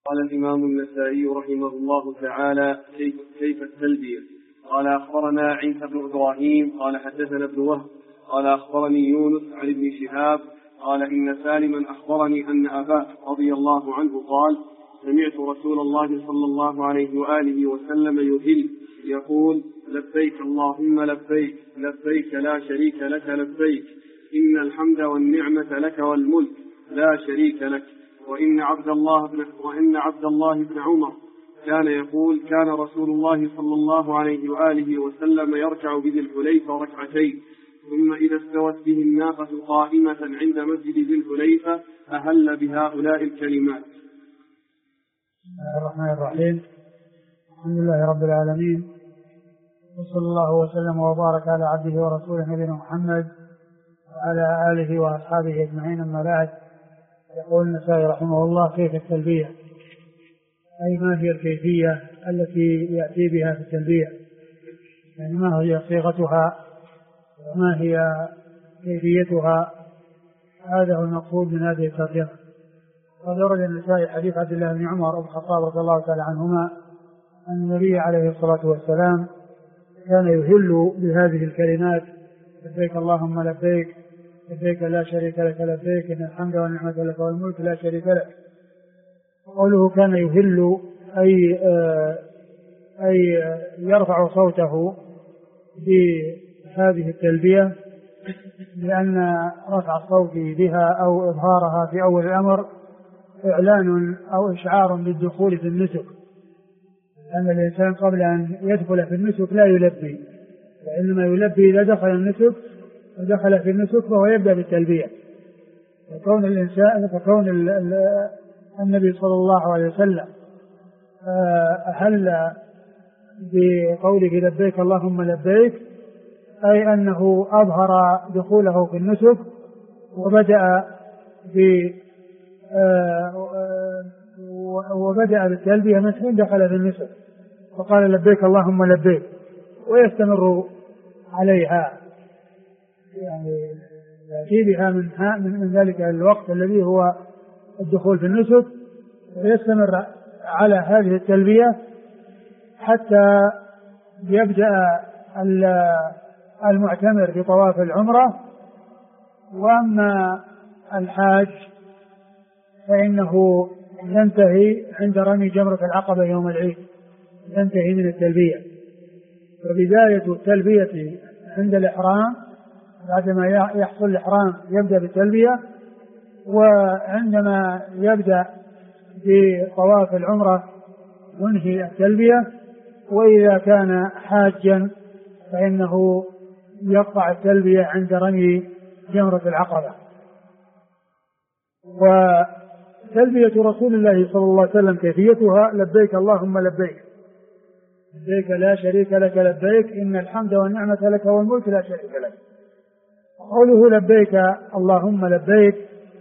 قال الإمام النسائي رحمه الله تعالى: كيف التلبية؟ قال: أخبرنا عيسى بن إبراهيم قال حدثنا ابن وهب قال أخبرني يونس عن ابن شهاب قال إن سالما أخبرني أن أباه رضي الله عنه قال: سمعت رسول الله صلى الله عليه وآله وسلم يهل يقول: لبيك اللهم لبيك، لبيك لا شريك لك لبيك، إن الحمد والنعمة لك والملك لا شريك لك. وإن عبد الله بن عمر كان يقول: كان رسول الله صلى الله عليه وآله وسلم يركع بذي الحليفة ركعتين، ثم إذا استوت به الناقة قائمة عند مسجد ذي الحليفة أهل بهؤلاء الكلمات. بسم الله الرحمن الرحيم. الحمد لله رب العالمين، وصلى الله وسلم وبارك على عبده ورسوله نبينا محمد وعلى آله وأصحابه أجمعين، أما بعد. يقول النسائي رحمه الله: كيف التلبية؟ أي ما هي الكيفية التي يأتي بها في التلبية؟ يعني ما هي صيغتها وما هي كيفيتها؟ هذا هو المقصود من هذه الترجمة. قد ورد النسائي حديث عبد الله بن عمر بن الخطاب رضي الله تعالى عنهما أن النبي عليه الصلاة والسلام كان يهل بهذه الكلمات: لبيك اللهم لبيك، لبيك لا شريك لك لبيك، إن الحمد والنعمة لك والملك لا شريك لك. قوله كان يهل أي يرفع صوته بهذه التلبية، لأن رفع الصوت بها أو إظهارها في أول الأمر إعلان أو إشعار بالدخول في النسك، لأن الإنسان قبل أن يدخل في النسك لا يلبي، وإنما يلبي إذا دخل النسك ودخل في النسك فهو يبدأ بالتلبية. فكون النبي صلى الله عليه وسلم أهل بقوله لبيك اللهم لبيك، أي أنه أظهر دخوله في النسك وبدأ بالتلبية من حين دخل في النسك، فقال: لبيك اللهم لبيك، ويستمر عليها، يعني يأتي بها من ذلك الوقت الذي هو الدخول في النسك، ويستمر على هذه التلبية حتى يبدأ المعتمر بطواف العمرة. وأما الحاج فإنه ينتهي عند رمي جمرة العقبة يوم العيد، ينتهي من التلبية. فبداية التلبية عند الإحرام، بعدما يحصل الإحرام يبدأ بالتلبية، وعندما يبدأ بطواف العمرة ينهي التلبية. وإذا كان حاجا فإنه يقطع التلبية عند رمي جمرة العقبة. وتلبية رسول الله صلى الله عليه وسلم كيفيتها: لبيك اللهم لبيك، لبيك لا شريك لك لبيك، إن الحمد والنعمة لك والملك لا شريك لك. قوله لبيك اللهم لبيك،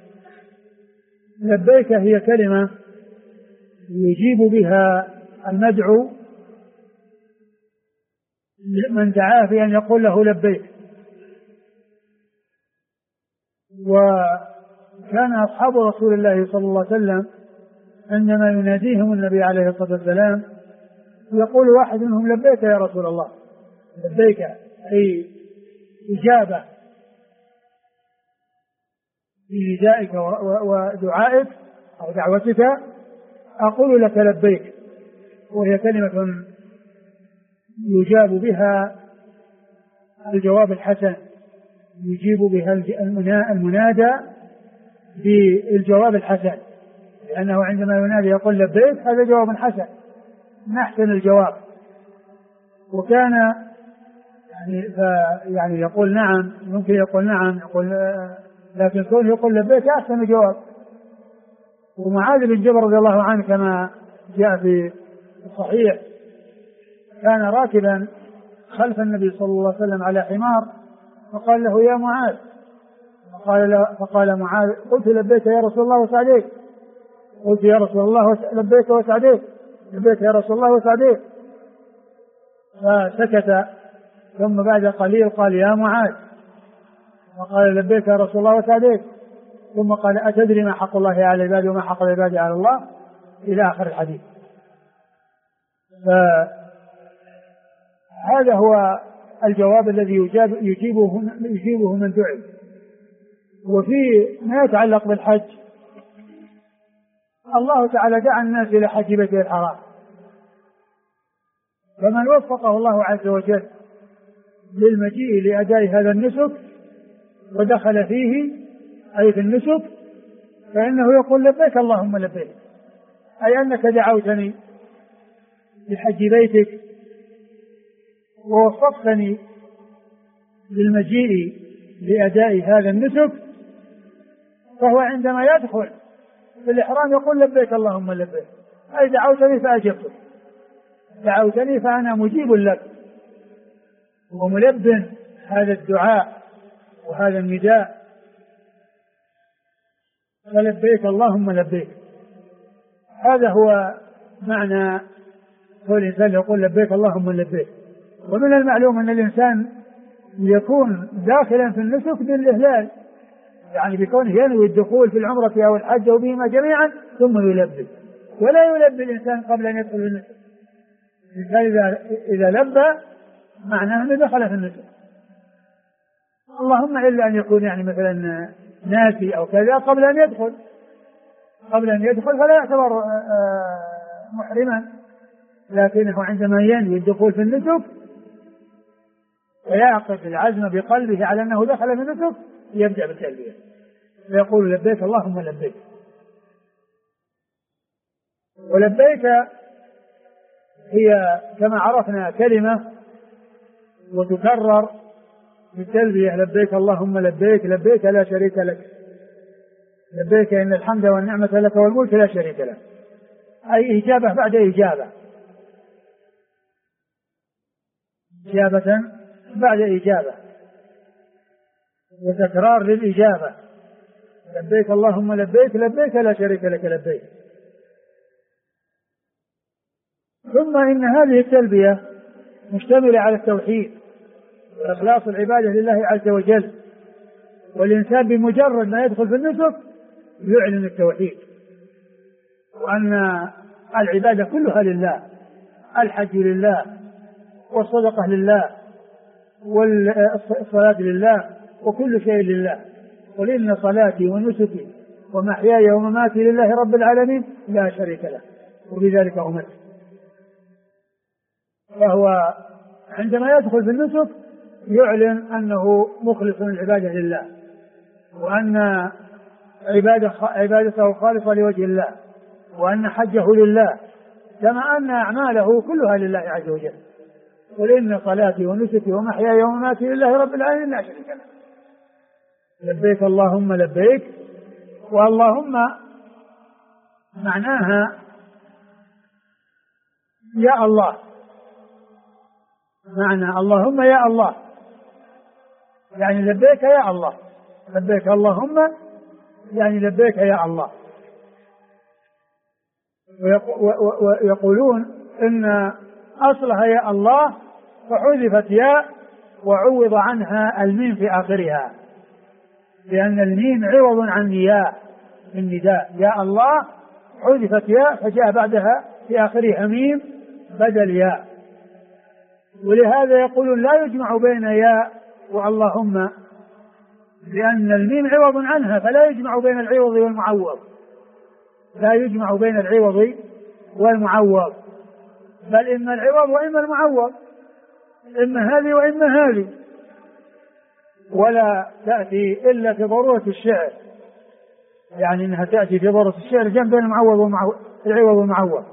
لبيك هي كلمة يجيب بها المدعو من دعاه في أن يقول له لبيك. وكان أصحاب رسول الله صلى الله عليه وسلم عندما يناديهم النبي عليه الصلاة والسلام يقول واحد منهم: لبيك يا رسول الله، لبيك أي إجابة بندائك ودعائك أو دعوتك، أقول لك لبيك. وهي كلمة يجاب بها الجواب الحسن، يجيب بها المنادى بالجواب الحسن، لأنه عندما ينادي يقول لبيك هذا جواب حسن من أحسن الجواب. وكان يعني يقول نعم، ممكن يقول نعم، لكن كونه يقول لبيك أحسن الجواب. ومعاذ بن جبل رضي الله عنه كما جاء في الصحيح كان راكبا خلف النبي صلى الله عليه وسلم على حمار، فقال له: يا معاذ، فقال معاذ: قلت لبيك يا رسول الله وسعديك، قلت يا رسول الله لبيك وسعديك، لبيك يا رسول الله وسعديك. فسكت، ثم بعد قليل قال: يا معاذ، فقال: لبيك يا رسول الله وسعديك. ثم قال: أتدري ما حق الله على العباد وما حق العباد على الله؟ إلى آخر الحديث. فهذا هو الجواب الذي يجيبه من دعي. وفي ما يتعلق بالحج، الله تعالى دعا الناس إلى حج بيته الحرام، فمن وفقه الله عز وجل للمجيء لأداء هذا النسك ودخل فيه أي في النسك، فإنه يقول لبيك اللهم لبيك، أي أنك دعوتني لحج بيتك ووفقتني للمجيء لأداء هذا النسك، فهو عندما يدخل في الإحرام يقول لبيك اللهم لبيك، أي دعوتني فأجبتك، دعوتني فأنا مجيب لك وملبٍ هذا الدعاء وهذا النداء، فلبيك اللهم لبيك. هذا هو معنى قول الإنسان يقول لبيك اللهم لبيك. ومن المعلوم أن الإنسان يكون داخلا في النسك بالإهلال، يعني بكونه ينوي الدخول في العمرة أو الحج أو بهما جميعا ثم يلبي، ولا يلبي الإنسان قبل أن يدخل في النسك. الإنسان إذا لبى معناه أنه دخل في النسك، اللهم إلا أن يكون يعني مثلا ناسي أو كذا قبل أن يدخل فلا يعتبر محرما، لكنه عندما ينوي الدخول في النسك ويعقد العزم بقلبه على أنه دخل في النسك يبدأ بالتلبية ويقول لبيك اللهم لبيك. ولبيك هي كما عرفنا كلمة وتكرر بالتلبية، لبيك اللهم لبيك، لبيك لا شريك لك، لبيك إن الحمد والنعمة لك والملك لا شريك لك، أي إجابة بعد إجابة، إجابة بعد إجابة وتكرار للإجابة، لبيك اللهم لبيك، لبيك لا شريك لك لبيك. ثم إن هذه التلبية مشتملة على التوحيد وإخلاص العبادة لله عز وجل، والإنسان بمجرد ما يدخل في النسك يعلن التوحيد وأن العبادة كلها لله، الحج لله والصدقة لله والصلاة لله وكل شيء لله، قل إن صلاتي ونسكي ومحياي ومماتي لله رب العالمين لا شريك له وبذلك أمرت. فهو عندما يدخل في النسك يعلن أنه مخلص العبادة لله، وأن عبادته خالصة لوجه الله، وأن حجه لله، كما أن أعماله كلها لله عز وجل. قل إن صلاتي ونسكي ومحياي ومماتي لله رب العالمين لا شريك له. لبيك اللهم لبيك، واللهم معناها يا الله، معنى اللهم يا الله يعني لبيك يا الله، لبيك اللهم يعني لبيك يا الله. ويقولون إن أصلها يا الله فحذفت ياء وعوض عنها الميم في آخرها، لأن الميم عوض عن ياء النداء، يا الله حذفت ياء فجاء بعدها في آخرها ميم بدل ياء. ولهذا يقولون لا يجمع بين ياء واللهم، لأن الميم عوض عنها فلا يجمع بين العوض والمعوض، لا يجمع بين العوض والمعوض، بل إما العوض وإما المعوض، إما هذه وإما هذه، ولا تأتي إلا في ضرورة الشعر، يعني إنها تأتي في ضرورة الشعر جنب بين العوض والمعوض.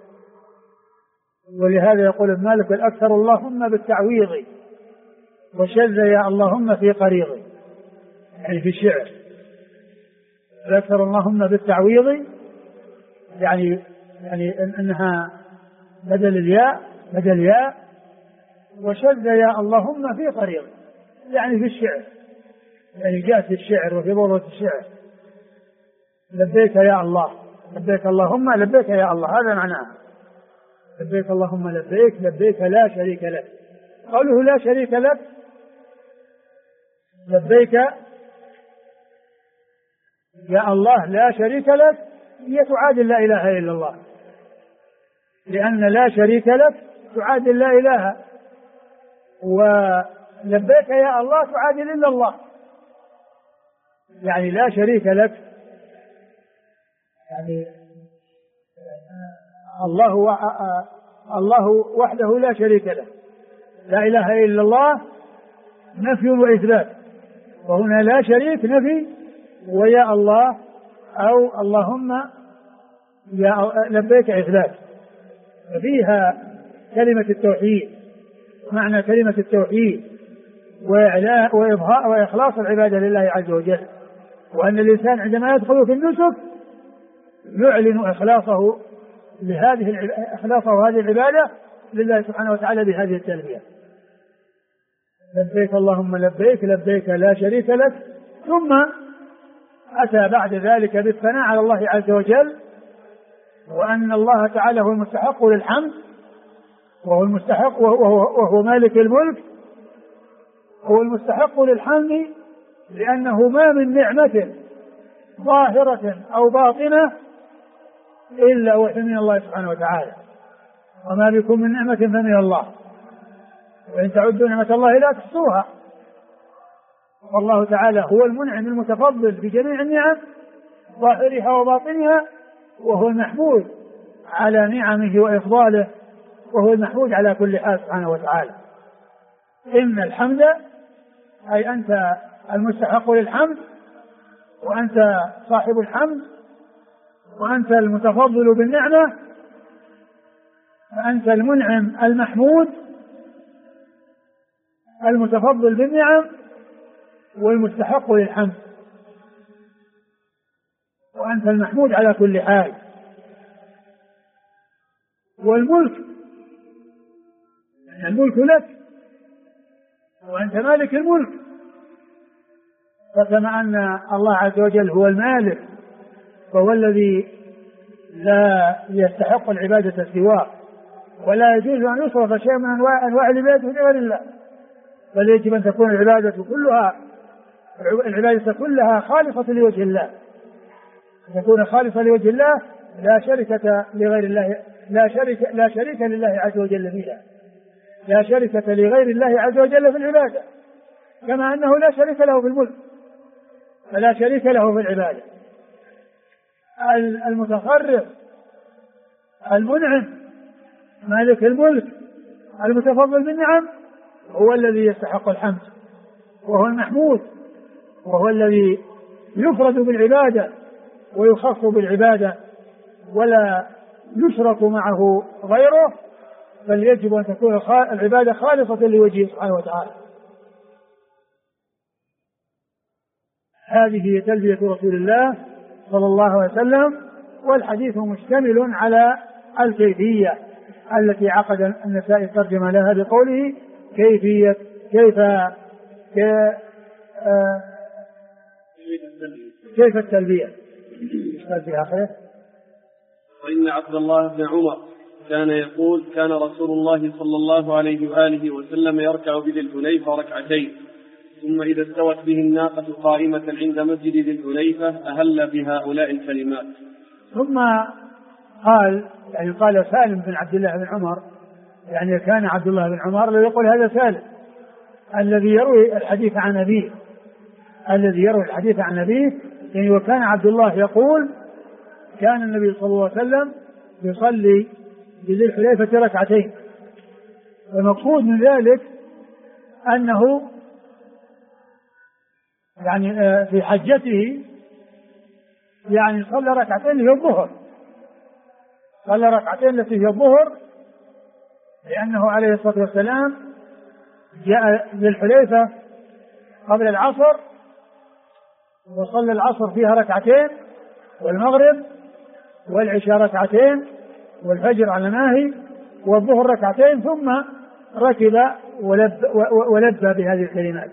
ولهذا يقول ابن مالك الأكثر اللهم بالتعويض وشذ يا اللهم في قريض، يعني في الشعر الأكثر اللهم بالتعويض يعني أنها بدل الياء بدل ياء، وشذ يا اللهم في قريض يعني في الشعر، يعني جاءت في الشعر وفي ضرورة الشعر. لبيك يا الله، لبيك اللهم لبيك يا الله، هذا معناه لبيك اللهم لبيك، لبيك لا شريك لك. قوله لا شريك لك، لبيك يا الله لا شريك لك هي تعادل لا إله إلا الله، لأن لا شريك لك تعادل لا إله، ولبيك يا الله تعادل إلا الله، يعني لا شريك لك، يعني الله وحده لا شريك له، لا إله إلا الله نفي وإثبات، وهنا لا شريك نفي، ويا الله أو اللهم يا لبيك إثبات، ففيها كلمة التوحيد، معنى كلمة التوحيد وإظهار وإخلاص العبادة لله عز وجل، وأن الإنسان عندما يدخل في النسك يعلن إخلاصه هذه العبادة لله سبحانه وتعالى بهذه التلبية: لبيك اللهم لبيك، لبيك لا شريك لك. ثم أتى بعد ذلك بالثناء على الله عز وجل، وأن الله تعالى هو المستحق للحمد، وهو المستحق وهو مالك الملك، هو المستحق للحمد، لأنه ما من نعمة ظاهرة أو باطنة إلا وهي من الله سبحانه وتعالى، وما بكم من نعمة فمن الله، وإن تعدوا نعمة الله لا تحصوها. والله تعالى هو المنعم المتفضل بجميع النعم ظاهرها وباطنها، وهو المحمود على نعمه وإفضاله، وهو المحمود على كل حال سبحانه وتعالى. إن الحمد أي أنت المستحق للحمد، وأنت صاحب الحمد، وأنت المتفضل بالنعمة، فأنت المنعم المحمود المتفضل بالنعم والمستحق للحمد، وأنت المحمود على كل حال. والملك يعني الملك لك، وأنت مالك الملك، فكما أن الله عز وجل هو المالك فهو الذي لا يستحق العبادة سواه، ولا يجوز أن يصرف شيء من أنواع العبادة لغير الله، بل يجب أن تكون العبادة كلها خالصة لوجه الله، تكون خالصة لوجه الله، لا شركة لغير الله، لا شريك لله عز وجل فيها، لا شركة لغير الله عز وجل في العبادة، كما أنه لا شريك له في الملك فلا شريك له في العبادة. المتصرف المنعم مالك الملك المتفضل بالنعم هو الذي يستحق الحمد، وهو المحمود، وهو الذي يفرد بالعبادة ويخص بالعبادة ولا يشرك معه غيره، بل يجب أن تكون العبادة خالصة لوجهه سبحانه وتعالى. هذه هي تلبية رسول الله صلى الله عليه وسلم، والحديث مشتمل على الكيفية التي عقد النسائي الترجمة لها بقوله كيف التلبية. في آخره: وإن عبد الله بن عمر كان يقول: كان رسول الله صلى الله عليه وآله وسلم يركع بذي الحليفة ركعتين، ثم إذا استوت به الناقة قائمة عند مسجد ذي الحليفة أهل بهؤلاء الكلمات. ثم قال سالم بن عبد الله بن عمر، يعني كان عبد الله بن عمر الذي يقول هذا سالم الذي يروي الحديث عن أبيه، يعني وكان عبد الله يقول: كان النبي صلى الله عليه وسلم يصلي بذي الحليفة ركعتين. المقصود من ذلك أنه يعني في حجته يعني صلى ركعتين في الظهر، صلى ركعتين التي في الظهر، لأنه عليه الصلاة والسلام جاء ذي الحليفة قبل العصر وصلى العصر فيها ركعتين، والمغرب والعشاء ركعتين، والفجر على ناهي، والظهر ركعتين، ثم ركب ولبى بهذه الكلمات،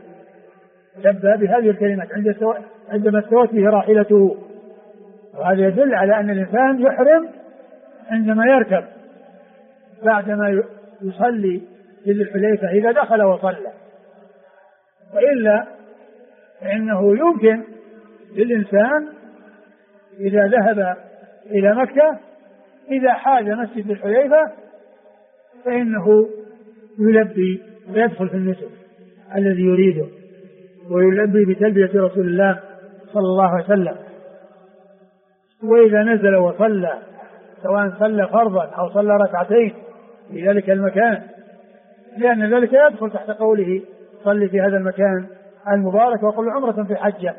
عندما استوت به راحلته. وهذا يدل على أن الإنسان يحرم عندما يركب بعدما يصلي ذي الحليفة إذا دخل وصلى، وإلا فإنه يمكن للإنسان إذا ذهب إلى مكة إذا حاز مسجد الحليفة فإنه يلبي ويدخل في النسك الذي يريده ويلبي بتلبية رسول الله صلى الله عليه وسلم. وإذا نزل وصلى سواء صلى فرضا أو صلى ركعتين في ذلك المكان، لأن ذلك يدخل تحت قوله صلي في هذا المكان المبارك وقل عمرة في حجة.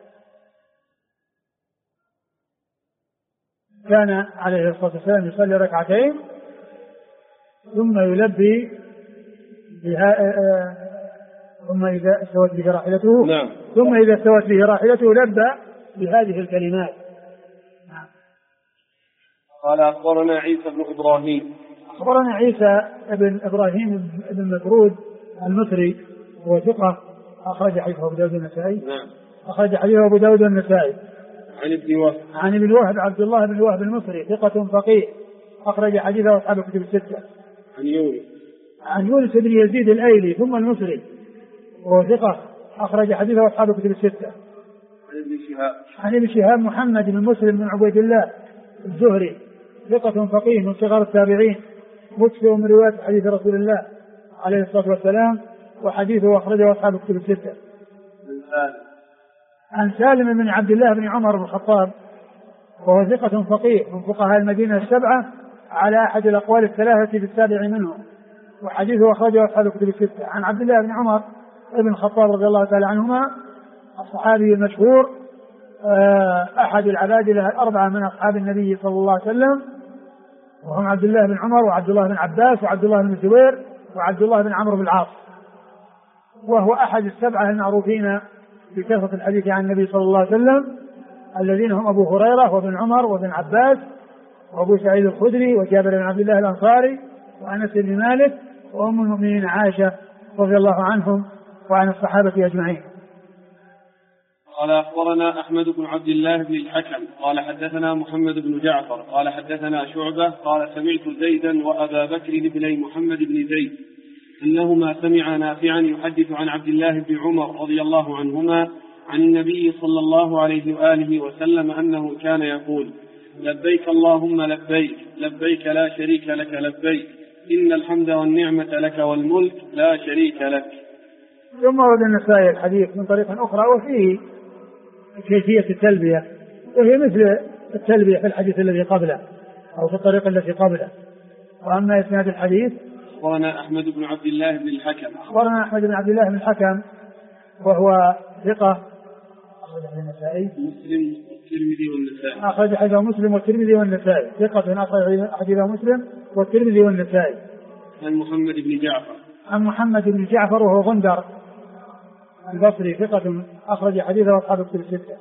كان عليه الصلاة والسلام يصلي ركعتين ثم يلبي ثم إذا استوت به راحلته ثم إذا استوت به راحلته لبى بهذه الكلمات. قال أخبرنا عيسى بن إبراهيم. أخبرنا عيسى بن إبراهيم بن مفرود المصري هو ثقة أخرج حديثه أبو داود النسائي. أخرج حديثه أبو داود النسائي. عن ابن وهب عبد الله بن وهب المصري ثقة فقيه أخرج حديثه أصحاب الكتب الستة. عن يونس بن يزيد الأيلي ثم المصري وهو ثقة أخرج حديثه أصحاب الكتب الستة. عن ابن شهاب محمد بن مسلم بن عبيد الله الزهري ثقة فقيه من صغار التابعين مكثر من رواية حديث رسول الله عليه الصلاة والسلام وحديثه أخرجه أصحاب الكتب الستة. عن سالم بن عبد الله بن عمر بن الخطاب وهو ثقة فقيه من فقهاء المدينة السبعة على أحد الأقوال الثلاثة في السابع منهم وحديثه أخرجه أصحاب الكتب الستة. عن عبد الله بن عمر بن الخطاب رضي الله تعالى عنهما الصحابي المشهور أحد العبادلة الأربعة من أصحاب النبي صلى الله عليه وسلم وهم عبد الله بن عمر وعبد الله بن عباس وعبد الله بن الزبير وعبد الله بن عمرو بن العاص، وهو أحد السبعة المعروفين بكثرة الحديث عن النبي صلى الله عليه وسلم الذين هم أبو هريرة وابن عمر وابن عباس وأبو سعيد الخدري وجابر بن عبد الله الأنصاري وأنس بن مالك وأم المؤمنين عائشة رضي الله عنهم وعن الصحابة أجمعين. قال أخبرنا أحمد بن عبد الله بن الحكم قال حدثنا محمد بن جعفر قال حدثنا شعبة قال سمعت زيدا وأبا بكر بن محمد بن زيد أنهما سمع نافعا يحدث عن عبد الله بن عمر رضي الله عنهما عن النبي صلى الله عليه وآله وسلم أنه كان يقول لبيك اللهم لبيك لبيك لا شريك لك لبيك إن الحمد والنعمة لك والملك لا شريك لك. ثم ورد النسائي الحديث من طريق أخرى وفيه كيفية التلبية وهي مثل التلبية في الحديث الذي قبله أو في الطريق التي قبله. وأما إسناد الحديث أخبرنا أحمد بن عبد الله بن الحكم. أخبرنا أحمد بن عبد الله بن الحكم وهو ثقة أخرج النسائي مسلم والترمذي والنسائي. أخرج حديثه مسلم والترمذي والنسائي ثقة أخرج حديثه مسلم والترمذي والنسائي. عن محمد بن جعفر. عن محمد بن جعفر وهو غندر البصري ثقة أخرج حديثه أصحاب الكتب الستة.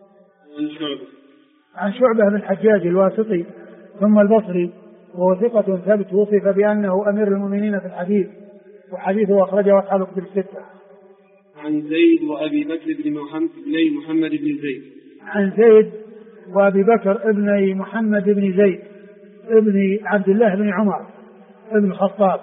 عن شعبة بن الحجاج الواسطي ثم البصري وهو ثقة ثابت وصف بأنه أمير المؤمنين في الحديث وحديثه أخرجه أصحاب الكتب الستة. عن زيد وأبي بكر بن محمد بن زيد. عن زيد وأبي بكر ابن محمد بن زيد ابن عبد الله بن عمر ابن الخطاب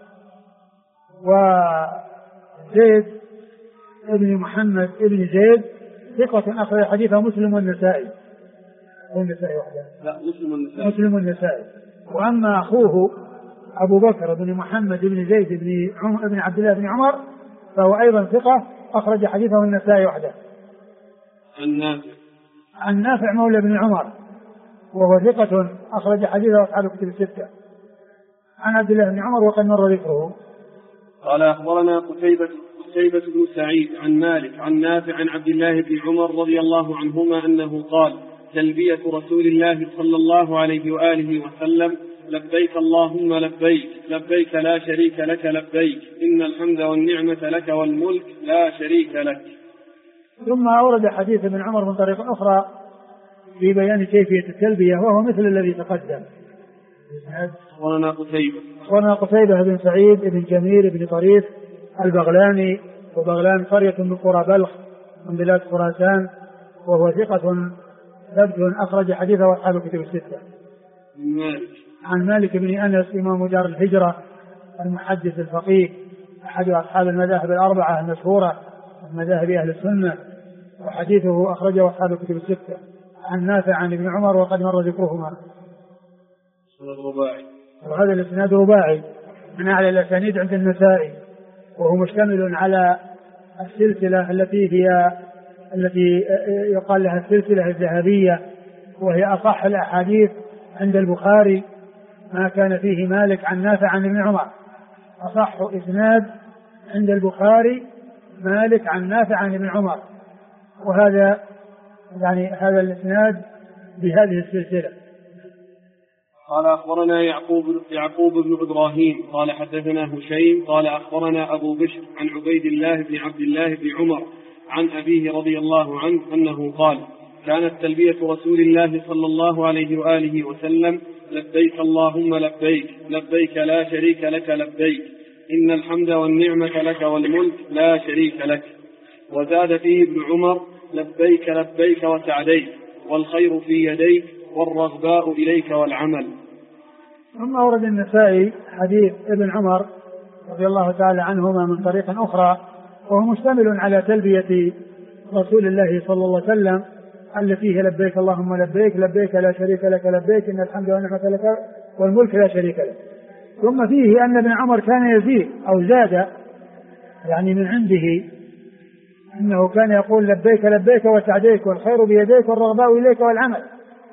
وزيد ابن محمد ابن زيد ثقة أخرج حديثه مسلم والنسائي. والنسائي وحده. لا مسلم والنسائي. وأما أخوه أبو بكر بن محمد بن زيد بن عبد الله بن عمر فهو أيضا ثقة أخرج حديثه النسائي وحده. عن نافع مولى بن عمر وهو ثقة أخرج حديثه أصحاب الكتب الستة. عن عبد الله بن عمر وقد مر ذكره. قال أخبرنا قتيبة بن سعيد عن مالك عن نافع عن عبد الله بن عمر رضي الله عنهما أنه قال تلبية رسول الله صلى الله عليه وآله وسلم لبيك اللهم لبيك لبيك لا شريك لك لبيك إن الحمد والنعمة لك والملك لا شريك لك. ثم أورد حديث ابن عمر من طريق أخرى في بيان كيفية التلبية وهو مثل الذي تقدم. أخبرنا قتيبة بن سعيد بن جميل بن طريف البغلاني وبغلان قرية من قرى بلخ من بلاد خراسان وهو ثقة ثبت أخرج حديثه أصحاب الكتب الستة. عن مالك بن أنس إمام دار الهجرة المحدث الفقيه أحد أصحاب المذاهب الأربعة المشهورة من مذاهب أهل السنة وحديثه أخرجه أصحاب الكتب الستة. عن نافع عن ابن عمر وقد مر ذكرهما. رباعي. وهذا الإسناد رباعي من أعلى الأسانيد عند النسائي، وهو مشتمل على السلسلة التي يقال لها السلسلة الذهبية، وهي أصح الأحاديث عند البخاري، ما كان فيه مالك عن نافع عن ابن عمر. أصح إسناد عند البخاري مالك عن نافع عن ابن عمر، وهذا يعني هذا الإسناد بهذه السلسلة. قال أخبرنا يعقوب بن إبراهيم قال حدثنا هشيم قال أخبرنا أبو بشر عن عبيد الله بن عبد الله بن عمر عن أبيه رضي الله عنه أنه قال: كانت تلبية رسول الله صلى الله عليه وآله وسلم: لبيك اللهم لبيك، لبيك لا شريك لك لبيك، إن الحمد والنعمة لك والملك لا شريك لك. وزاد فيه ابن عمر: لبيك لبيك وسعديك، والخير في يديك، والرغباء إليك والعمل. ثم ورد النسائي حديث ابن عمر رضي الله تعالى عنهما من طريق أخرى، وهو مشتمل على تلبية رسول الله صلى الله عليه وسلم التي هي: لبيك اللهم لبيك، لبيك لا شريك لك لبيك، إن الحمد والنعمة لك والملك لا شريك لك. ثم فيه أن ابن عمر كان يزيد أو زاد يعني من عنده، أنه كان يقول: لبيك لبيك وسعديك، والخير بيديك، والرغباء إليك والعمل.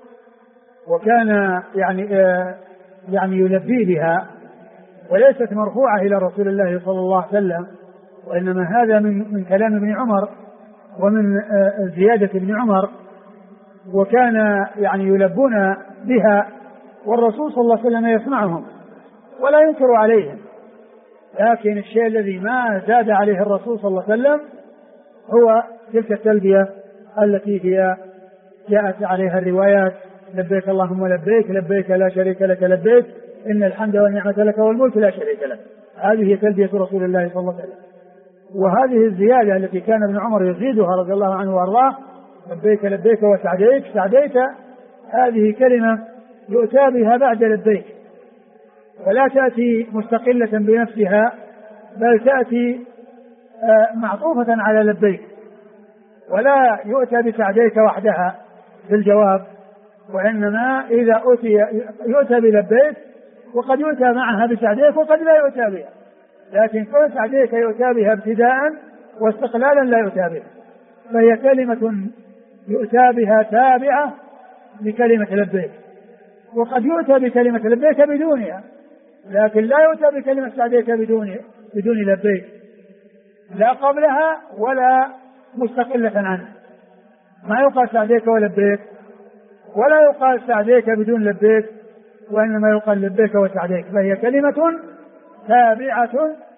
وكان يعني يلبي بها، وليست مرفوعة إلى رسول الله صلى الله عليه وسلم، وإنما هذا من كلام ابن عمر ومن زيادة ابن عمر، وكان يعني يلبون بها، والرسول صلى الله عليه وسلم يسمعهم ولا ينكر عليهم. لكن الشيء الذي ما زاد عليه الرسول صلى الله عليه وسلم هو تلك التلبية التي هي جاءت عليها الروايات: لبيك اللهم لبيك، لبيك لا شريك لك لبيك، إن الحمد والنعمة لك والملك لا شريك لك. هذه هي تلبية رسول الله صلى الله عليه وسلم. وهذه الزيادة التي كان ابن عمر يزيدها رضي الله عنه وارضاه: لبيك لبيك وسعديك، سعديك، هذه كلمة يؤتى بها بعد لبيك، ولا تأتي مستقلة بنفسها، بل تأتي معطوفة على لبيك، ولا يؤتى بسعديك وحدها في الجواب، وإنما إذا يؤتى بلبيك، وقد يؤتى معها بسعديك وقد لا يؤتى بها، لكن كل سعديك يؤتى بها ابتداء واستقلالا لا يؤتى بها، فهي كلمة يؤتى بها تابعة لكلمة لبيك. وقد يؤتى بكلمة لبيك بدونها، لكن لا يؤتى بكلمة سعديك بدون لبيك، لا قبلها ولا مستقلة عنه. ما يقال سعديك ولبيك، ولا يقال سعديك بدون لبيك، وإنما يقال لبيك وسعديك، فهي كلمة تابعة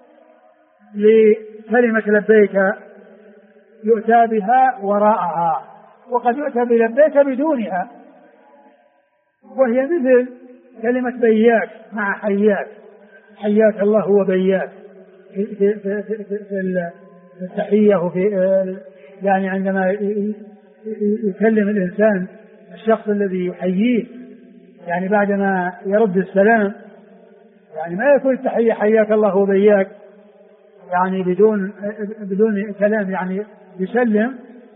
لكلمة لبيك يؤتى بها وراءها، وقد يؤتى بلبيك بدونها، وهي مثل كلمة بياك مع حياك، حياك الله وبياك في التحية، وفي يعني عندما يكلم الإنسان الشخص الذي يحييه، يعني بعدما يرد السلام، يعني ما يكون التحية حياك الله وبياك يعني بدون كلام، يعني يسلم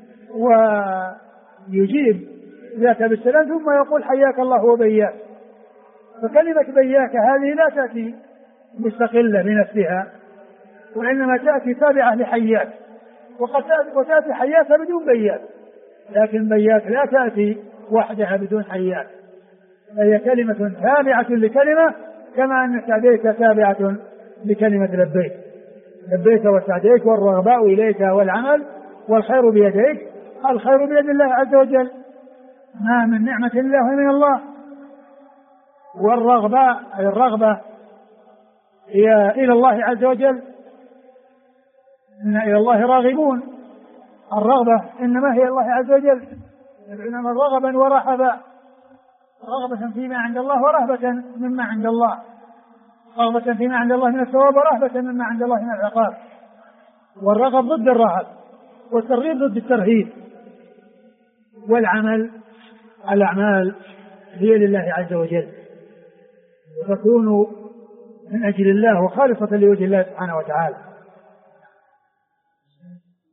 ويجيب ذاك بالسلام ثم يقول حياك الله وبياك. فكلمة بياك هذه لا تأتي مستقلة بنفسها، وإنما تأتي تابعة لحياك، وتأتي حياك بدون بياك، لكن بياك لا تأتي وحدها بدون حياك، فهي كلمة تابعة لكلمة، كما أن سعديك تابعة لكلمة لبيك. لبيك وسعديك، والرغباء إليك والعمل، والخير بيديك. الخير بيد الله عز وجل، ما من نعمة الله من الله. والرغباء أي الرغبة هي إلى الله عز وجل، إن إلى الله راغبون. الرغبة إنما هي الله عز وجل، يدعون رغبا ورهبا، رغبة فيما عند الله ورهبة مما عند الله، رغبة فيما عند الله من الثواب ورهبة مما عند الله من العقاب. والرغب ضد الرهب، والترغيب ضد الترهيب. والعمل، الأعمال هي لله عز وجل، وتكون من أجل الله وخالصة لوجه الله سبحانه وتعالى.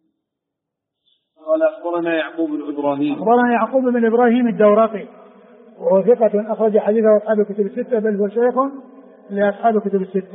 قال أخبرنا يعقوب بن إبراهيم. أخبرنا يعقوب بن إبراهيم الدورقي، وهو ثقة أخرج حديثه أصحاب الكتب الستة، بل هو شيخ لأصحاب الكتب الستة.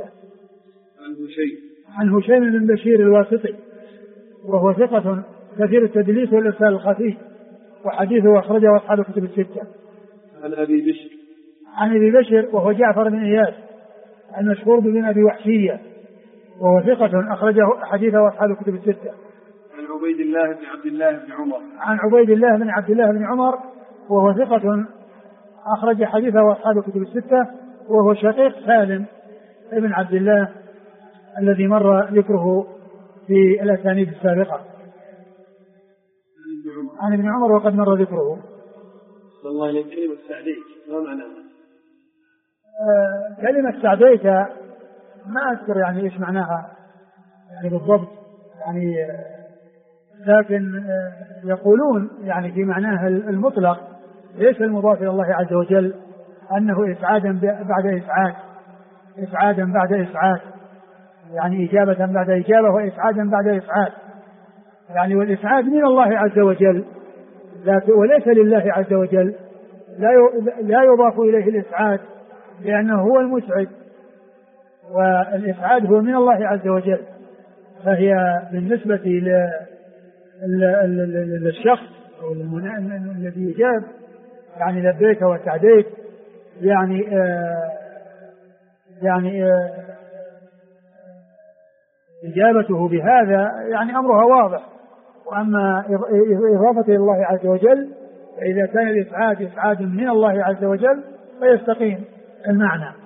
عن هشيم بن بشير الواسطي، وهو ثقة كثير التدليس والإرسال الخفي، وحديثه أخرجه أصحاب الكتب الستة. عن أبي بشر وهو جعفر بن إياس المشهور بن أبي وحشية، وهو ثقة أخرجه حديثه أصحاب الكتب الستة. عن عبيد الله بن عبد الله بن عمر. عن عبيد الله بن عبد الله بن عمر، وهو ثقة أخرج حديثه أصحاب الكتب الستة، وهو شقيق سالم ابن عبد الله الذي مر ذكره في الأسانيد السابقة. عن ابن عمر وقد مر ذكره. صلى الله عليه وسلم السعديك، ما معناها؟ كلمة سعديك ما أذكر يعني إيش معناها يعني بالضبط، يعني لكن يقولون يعني في معناها المطلق ليس المضاف إلى الله عز وجل أنه إسعادا بعد إسعاد، إسعادا بعد إسعاد، يعني إجابة بعد إجابة وإسعادا بعد إسعاد، يعني والإسعاد من الله عز وجل وليس لله عز وجل، لا يضاف إليه الإسعاد لأنه هو المسعد، والإسعاد هو من الله عز وجل. فهي بالنسبة للشخص أو الذي يجاب يعني لبيك وسعديك يعني إجابته بهذا يعني أمرها واضح. وأما إضافة إلى الله عز وجل فإذا كان الإسعاد إسعاد من الله عز وجل فيستقيم المعنى.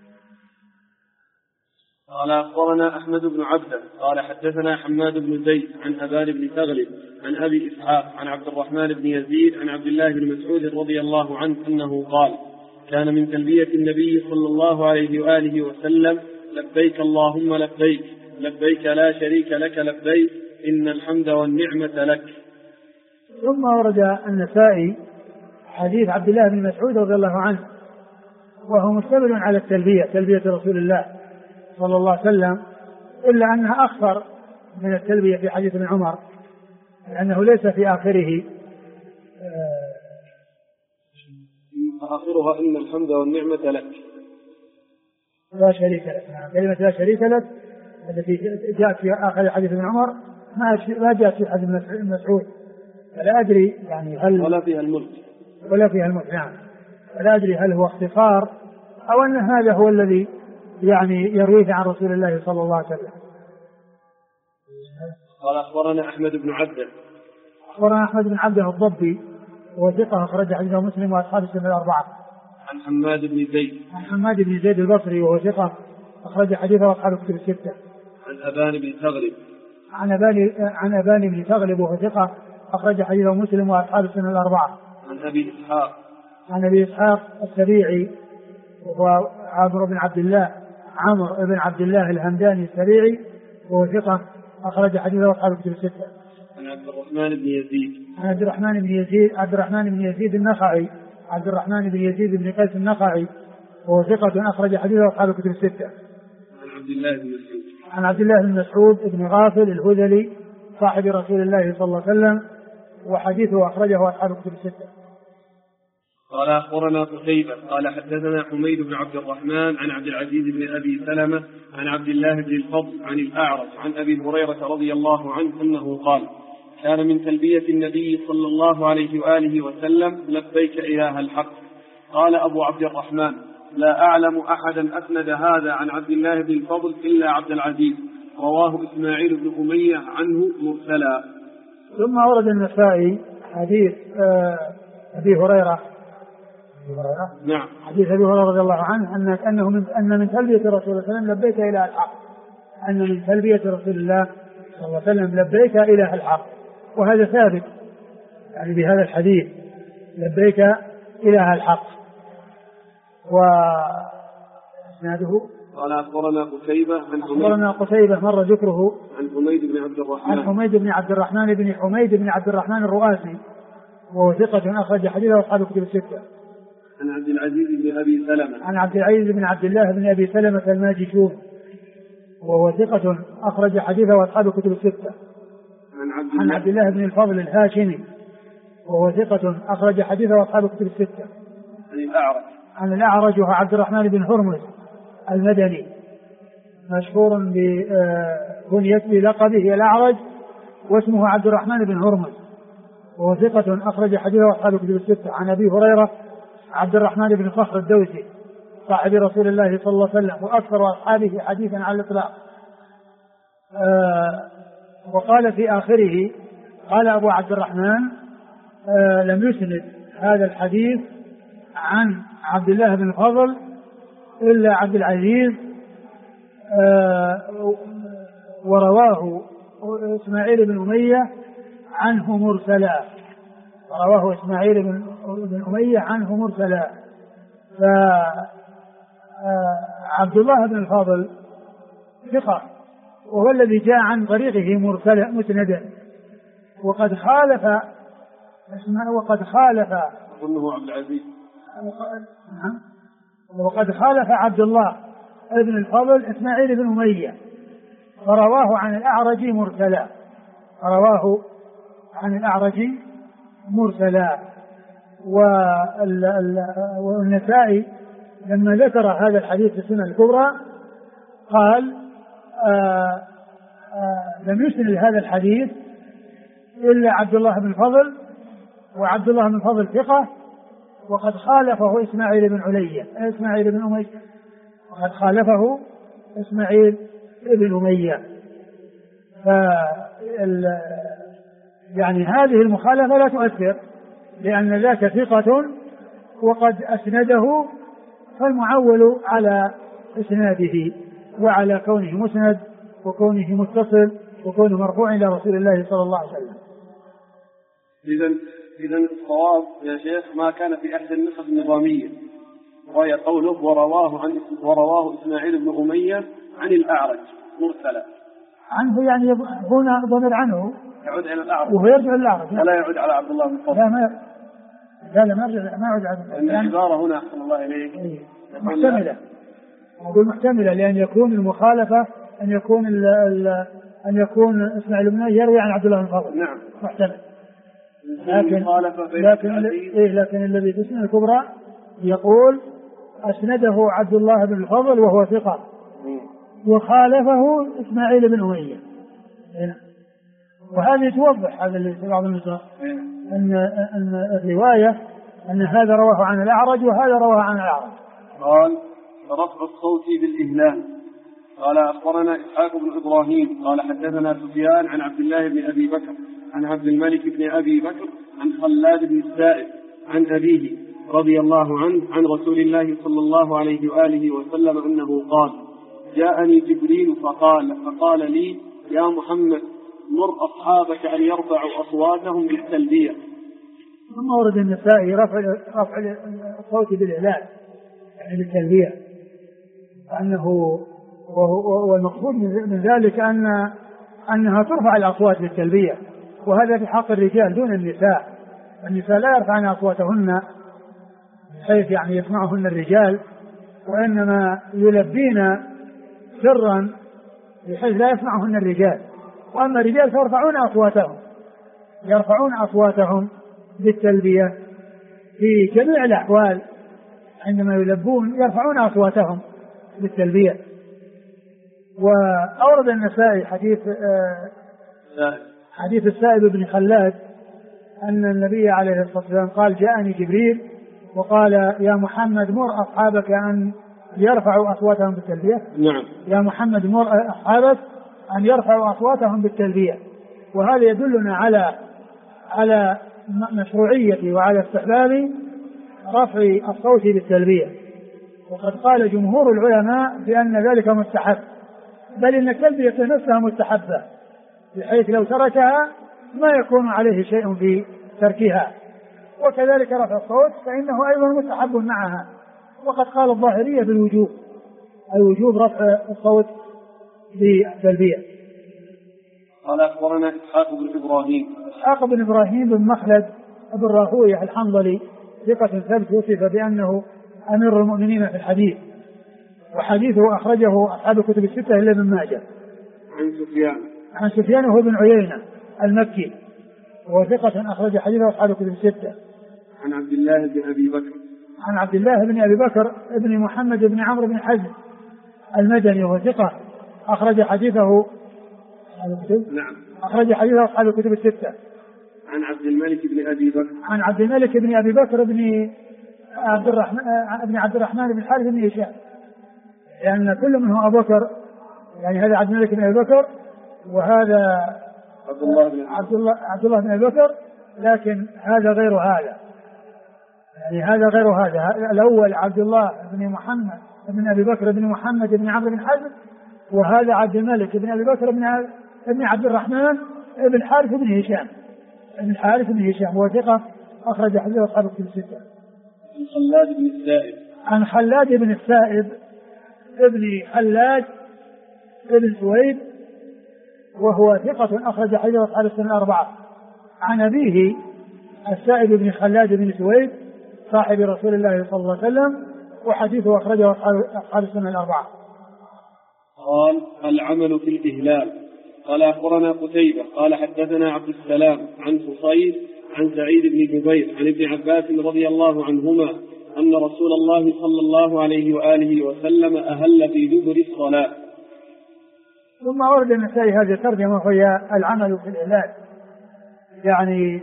قال أخبرنا أحمد بن عبده قال حدثنا حماد بن زيد عن أبان بن تغلب عن أبي إسحاق عن عبد الرحمن بن يزيد عن عبد الله بن مسعود رضي الله عنه أنه قال: كان من تلبية النبي صلى الله عليه وآله وسلم: لبيك اللهم لبيك، لبيك لا شريك لك لبيك، إن الحمد والنعمة لك. ثم ورد النسائي حديث عبد الله بن مسعود رضي الله عنه، وهو مشتمل على التلبية، تلبية رسول الله صلى الله عليه وسلم، إلا أنها أخطر من التلبية في حديث ابن عمر، لأنه ليس في آخره آخرها إن الحمد والنعمة لك، لا شريك لك. كلمة لا شريك لك التي جاءت في آخر حديث ابن عمر ما جاءت في حديث مسعود، فلا أدري يعني هل ولا فيها الملك نعم، فلا أدري هل هو اختصار أو أن هذا هو الذي يعني يرويه عن رسول الله صلى الله عليه وسلم. قال أخبرنا أحمد بن عبده. أخبرنا أحمد بن عبده الضبي وهو ثقة أخرج حديثه مسلم وأصحاب السنة الأربعة. عن حماد بن زيد. عن حماد بن زيد البصري وهو ثقة أخرج حديثه وأصحاب الكتب الستة. عن أبان بن تغلب. عن أبان بن تغلب وهو ثقة أخرج حديثه مسلم وأصحاب السنة الأربعة. عن أبي إسحاق. عن أبي إسحاق السبيعي وهو عمرو بن عبد الله الهمداني السبيعي وهو ثقة أخرج حديثه أصحاب الكتب الستة. عن عبد الرحمن بن يزيد. عن عبد الرحمن بن يزيد النخعي، عبد الرحمن بن يزيد بن قيس النخعي وهو ثقة أخرج حديثه أصحاب الكتب الستة. عن عبد الله بن مسعود بن غافل الهذلي صاحب رسول الله صلى الله عليه وسلم، وحديثه أخرجه أصحاب الكتب الستة. قال أخبرنا قتيبة قال حدثنا حميد بن عبد الرحمن عن عبد العزيز بن أبي سلمة عن عبد الله بن الفضل عن الأعرج عن أبي هريرة رضي الله عنه أنه قال: كان من تلبية النبي صلى الله عليه وآله وسلم: لبيك إله الحق. قال أبو عبد الرحمن: لا أعلم أحدا أسند هذا عن عبد الله بن الفضل إلا عبد العزيز، رواه إسماعيل بن أمية عنه مرسلا. ثم ورد النسائي حديث أبي هريرة. نعم. حديث أبي هريرة رضي الله عنه أن من تلبية رسول الله صلى الله عليه وسلم: لبيك إله الحق. أن من تلبية رسول الله صلى الله عليه وسلم: لبيك إله الحق. وهذا ثابت يعني بهذا الحديث: لبيك إله الحق. وإسناده قال أخبرنا قتيبة مر ذكره عن حميد بن عبد الرحمن. عن حميد بن عبد الرحمن الرؤاسي وهو ثقة أخرج حديثه أصحاب الكتب الستة. عن عبد العزيز بن أبي سلمة. عن عبد العزيز بن عبد الله بن أبي سلمة الماجشون وهو ثقة أخرج حديثه أصحاب الكتب الستة. عن عبد الله بن الفضل الهاشمي وهو ثقة أخرج حديثه أصحاب الكتب الستة. عن الأعرج وهو عبد الرحمن بن هرمز المدني مشهور بلقبه الأعرج واسمه عبد الرحمن بن هرمز وهو ثقة أخرج حديثه أصحاب الكتب الستة. عن أبي هريرة عبد الرحمن بن صخر الدوسي صاحب رسول الله صلى الله عليه وسلم وأكثر أصحابه حديثا على الإطلاق. وقال في آخره قال أبو عبد الرحمن لم يسند هذا الحديث عن عبد الله بن الفضل إلا عبد العزيز ورواه إسماعيل بن أمية عنه مرسلا. رواه إسماعيل بن أمية عنه مرسلا. فعبد الله بن الفضل ثقة وهو الذي جاء عن طريقه مرسلا مسندا وقد خالف أظنه عبد العزيز وقد خالف عبد الله ابن الفضل إسماعيل بن أمية فرواه عن الأعرج مرسلا. والنسائي لما ذكر هذا الحديث في السنة الكبرى قال لم يسند هذا الحديث إلا عبد الله بن الفضل وعبد الله بن الفضل ثقة وقد خالفه إسماعيل بن أمية وقد خالفه إسماعيل بن أمية. يعني هذه المخالفة لا تؤثر لأن ذاك ثقة وقد أسنده فالمعول على إسناده وعلى كونه مسند وكونه متصل وكونه مرفوع إلى رسول الله صلى الله عليه وسلم. إذن الصواب يا شيخ ما كان في أحد النسخ النظامية وهي قوله ورواه إسماعيل بن أمية عن الأعرج مرسلا. عنه يعني هنا ضمير عنه يعود إلى الأعرج وهو يرجع الأعرج ولا يعود على عبد الله بن الفضل. ما يعود على العبارة هنا أحسن الله إليك محتملة لأن يكون المخالفة أن يكون إسماعيل بن أمية يروي عن عبد الله بن الفضل. نعم محتمل. لكن الذي في السنة الكبرى يقول أسنده عبد الله بن الفضل وهو ثقة وخالفه إسماعيل بن أمية. وهذه توضح هذا اللي في بعض النسخ أن الرواية أن هذا رواه عن الأعرج وهذا رواه عن الأعرج. قال رفع الصوت بالإهلال. قال أخبرنا إسحاق بن إبراهيم قال حدثنا سفيان عن عبد الله بن أبي بكر عن عبد الملك بن أبي بكر عن خلاد بن السائب عن أبيه رضي الله عنه عن رسول الله صلى الله عليه وآله وسلم أنه قال جاءني جبريل فقال لي يا محمد مر أصحابك أن يرفعوا أصواتهم بالتلبية. ثم ورد النسائي رفع الصوت بالإعلان يعني بالتلبية والمقصود من ذلك أنها ترفع الأصوات بالتلبية وهذا في حق الرجال دون النساء. النساء لا يرفعن أصواتهن بحيث يعني يسمعهن الرجال وإنما يلبين سرا بحيث لا يسمعهن الرجال. وأما الرجال يرفعون أصواتهم بالتلبية في جميع الأحوال عندما يلبون يرفعون أصواتهم بالتلبية. وأورد النسائي حديث السائب بن خلاد أن النبي عليه الصلاة والسلام قال جاءني جبريل وقال يا محمد مر أصحابك أن يرفعوا أصواتهم بالتلبية. نعم. يا محمد مر أصحابك أن يرفعوا أصواتهم بالتلبية. وهذا يدلنا على مشروعية وعلى استحباب رفع الصوت بالتلبية. وقد قال جمهور العلماء بأن ذلك مستحب بل إن التلبية نفسها مستحبة بحيث لو تركها ما يكون عليه شيء في تركها. وكذلك رفع الصوت فإنه أيضا مستحب معها. وقد قال الظاهرية بالوجوب رفع الصوت بالتلبية. قال أخبرنا إسحاق بن إبراهيم بن مخلد أبو الراهوية الحنظلي ثقة ثبت وصف بأنه أمير المؤمنين في الحديث وحديثه أخرجه أصحاب الكتب الستة إلا ابن ماجه. عن سفيان وهو بن عيينة المكي وهو ثقة أخرج حديثه أصحاب الكتب الستة. عن عبد الله بن أبي بكر عن عبد الله بن أبي بكر بن محمد بن عمرو بن حزم المدني وهو ثقة أخرج حديثه أصحاب الكتب الستة. عن عبد الملك بن أبي بكر عن عبد الملك بن أبي بكر بن عبد الرحمن بن الحارث بن هشام، لأن كل منه أبو بكر، يعني هذا عبد الملك بن أبي بكر وهذا عبد الله بن أبي بكر، لكن هذا غير هذا، يعني هذا غير هذا. الأول عبد الله بن محمد بن أبي بكر بن محمد بن عمرو بن حزم، وهذا عبد الملك بن أبي بكر بن عبد الرحمن بن الحارث بن هشام وثقة أخرج حديثه أصحاب الكتب الستة. عن خلاد بن السائب ابن خلاد ابن سويد وهو ثقة أخرج حديثه أصحاب السنن الأربعة. عن أبيه السائب بن خلاد بن سويد صاحب رسول الله صلى الله عليه وسلم، وحديثه أخرجه أصحاب السنن الأربعة. قال العمل في الإهلال. قال أخبرنا قتيبة قال حدثنا عبد السلام عن فصيل عن سعيد بن جبير عن ابن عباس رضي الله عنهما أن رسول الله صلى الله عليه وآله وسلم أهل في دبر الصلاة. ثم أورد النسائي هذه الترجمة وهي العمل في الإهلال، يعني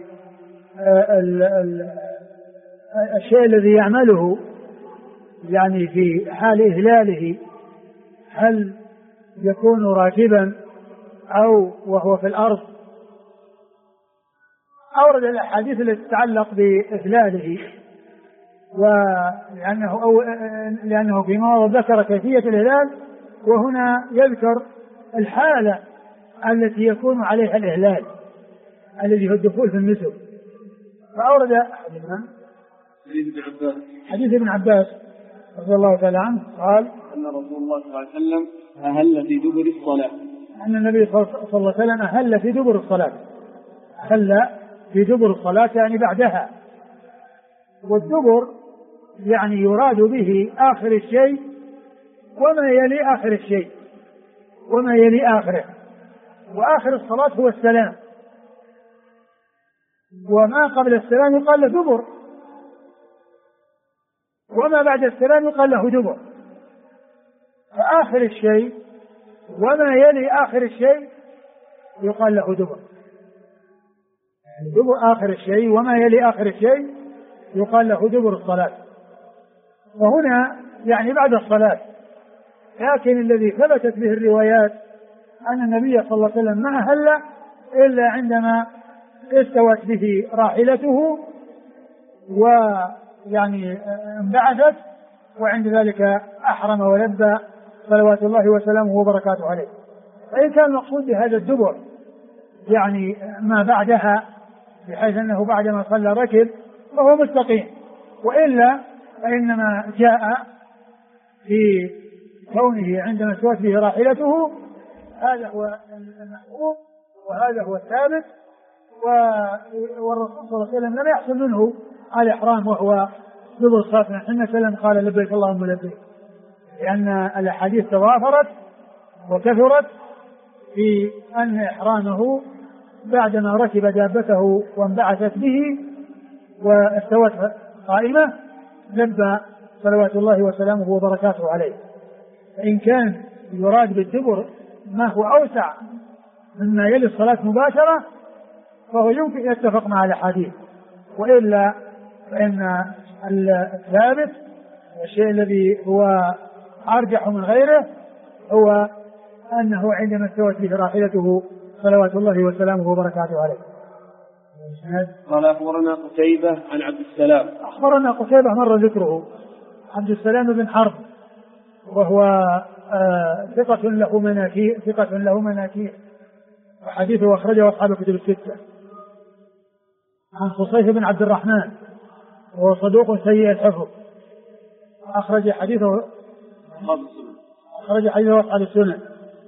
الشيء الذي يعمله يعني في حال إهلاله، هل يكون راكبا أو وهو في الأرض. أورد الأحاديث التي تتعلق بإهلاله، لأنه في مواضع ذكر كيفية الإهلال، وهنا يذكر الحالة التي يكون عليها الإهلال الذي هو الدخول في النسك. فأورد حديث ابن عباس رضي الله تعالى عنه قال أن رسول الله صلى الله عليه وسلم أهل في دبر الصلاة، أن النبي صلى الله عليه وسلم أهل في دبر الصلاة. أهل في دبر الصلاة يعني بعدها، والدبر يعني يراد به آخر الشيء وما يلي آخر الشيء وما يلي آخره، وآخر الصلاة هو السلام، وما قبل السلام يقال له دبر، وما بعد السلام يقال له دبر. فآخر الشيء وما يلي آخر الشيء يقال له دبر، يعني دبر آخر الشيء وما يلي آخر الشيء يقال له دبر الصلاة. وهنا يعني بعد الصلاة، لكن الذي ثبتت به الروايات أن النبي صلى الله عليه وسلم ما أهل إلا عندما استوت به راحلته ويعني انبعثت، وعند ذلك أحرم ولبى صلوات الله وسلامه وبركاته عليه. فإن كان المقصود بهذا الدبر يعني ما بعدها، بحيث أنه بعدما صلى ركب فهو مستقيم، وإلا فإنما جاء في كونه عندما استوت به راحلته، هذا هو المحبوب وهذا هو الثابت. والرسول صلى الله عليه وسلم لم يحصل منه الإحرام وهو دبر الصلاة، حين سلم قال لبيك اللهم لبيك، لأن الأحاديث توافرت وكثرت في أن إحرامه بعدما ركب دابته وانبعثت به واستوت قائمة لبى صلوات الله وسلامه وبركاته عليه. فإن كان يراد بالدبر ما هو أوسع مما يلي الصلاة مباشرة فهو يمكن يتفق مع الأحاديث، وإلا فإن الثابت والشيء الذي هو أرجح من غيره هو أنه عندما استوت به راحلته صلوات الله وسلامه وبركاته عليه. قال أخبرنا قتيبة عن عبد السلام. أخبرنا قتيبة مر ذكره، عبد السلام بن حرب، وهو ثقة له مناكير وحديثه أخرجه أصحاب الكتب الستة. عن خصيف بن عبد الرحمن وهو صدوق سيء الحفظ، أخرج حديثه أصحاب السنن.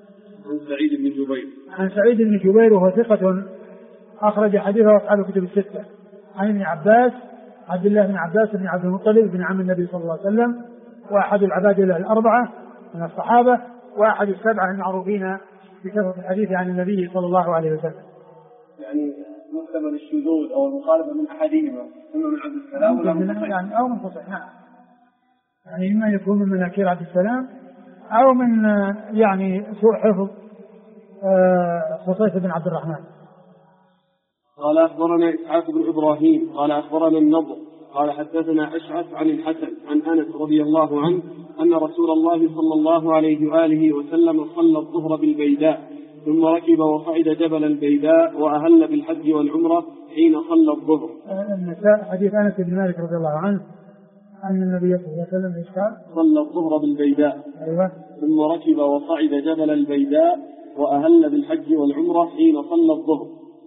عن سعيد بن جبير وهو ثقة أخرج حديثه أصحاب الكتب الستة. عن ابن عباس عبد الله بن عباس بن عبد المطلب بن عم النبي صلى الله عليه وسلم، وأحد العبادلة الأربعة من الصحابة، وأحد السبعة المعروفين بكثرة الحديث عن النبي صلى الله عليه وسلم. يعني محتمل الشذوذ أو المخالفة من أحدهما إما من عبد السلام ولا من قصي يعني أو من قصي. نعم، يعني إما يكون من مناكير عبد السلام أو من يعني سوء حفظ قصيص بن عبد الرحمن. قال أخبرنا إسحاق بن إبراهيم قال أخبرنا النضر قال حدثنا أشعث عن الحسن عن أنس رضي الله عنه أن رسول الله صلى الله عليه وآله وسلم صلى الظهر بالبيداء ثم ركب وصعد جبل البيداء وأهل بالحج والعمرة حين صلى الظهر. حديث أنس بن مالك رضي الله عنه أن النبي صلى الله عليه وسلم صلى الظهر بالبيداء. أيوة. ثم ركب وصعد جبل البيداء وأهل بالحج والعمرة حين صلى الظهر.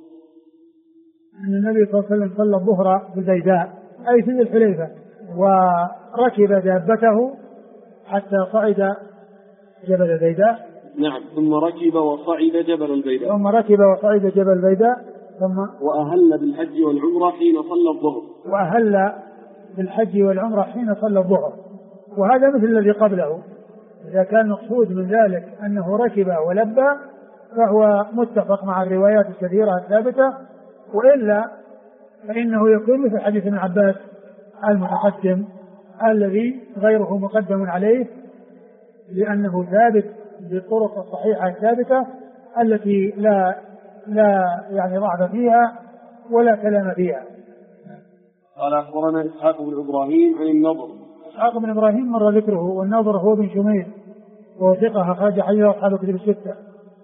أن النبي صلى الله عليه وسلم صلى الظهر بالبيداء أي في الحليفة وركب دابته حتى صعد جبل البيداء. نعم. ثم ركب وصعد جبل البيداء. ثم ركب وصعد جبل البيداء ثم وأهل بالحج والعمرة حين صلى الظهر. وأهل بالحج والعمرة حين صلى الظهر. وهذا مثل الذي قبله. إذا كان مقصود من ذلك أنه ركب ولبى فهو متفق مع الروايات الكثيرة الثابتة، وإلا فإنه يكون مثل حديث ابن عباس المتقدم الذي غيره مقدم عليه لأنه ثابت بالطرق الصحيحة الثابتة التي لا يعني ضعف فيها ولا كلام فيها. قال أخبرنا إسحاق بن إبراهيم عن النضر. إسحاق بن إبراهيم مر ذكره، والنضر هو بن شميل وهو ثقة أخرج حديثه أصحاب الكتب الستة.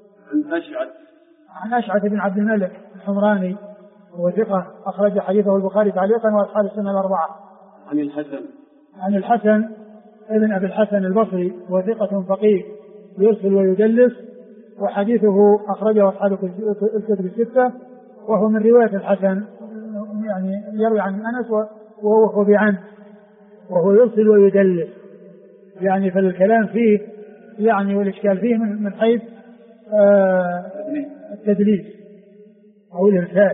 عن أشعث بن عبد الملك الحمراني وهو ثقة أخرج حديثه البخاري تعليقا وأصحاب السنة الأربعة. عن الحسن ابن أبي الحسن البصري وثقة فقيه يرسل ويدلس، وحديثه أخرجه أصحاب الكتب الستة، وهو من رواية الحسن يعني يروي عن أنس وهو خبي عنه وهو يرسل ويدلس، يعني فالكلام فيه يعني والإشكال فيه من حيث التدليس أو الإرسال.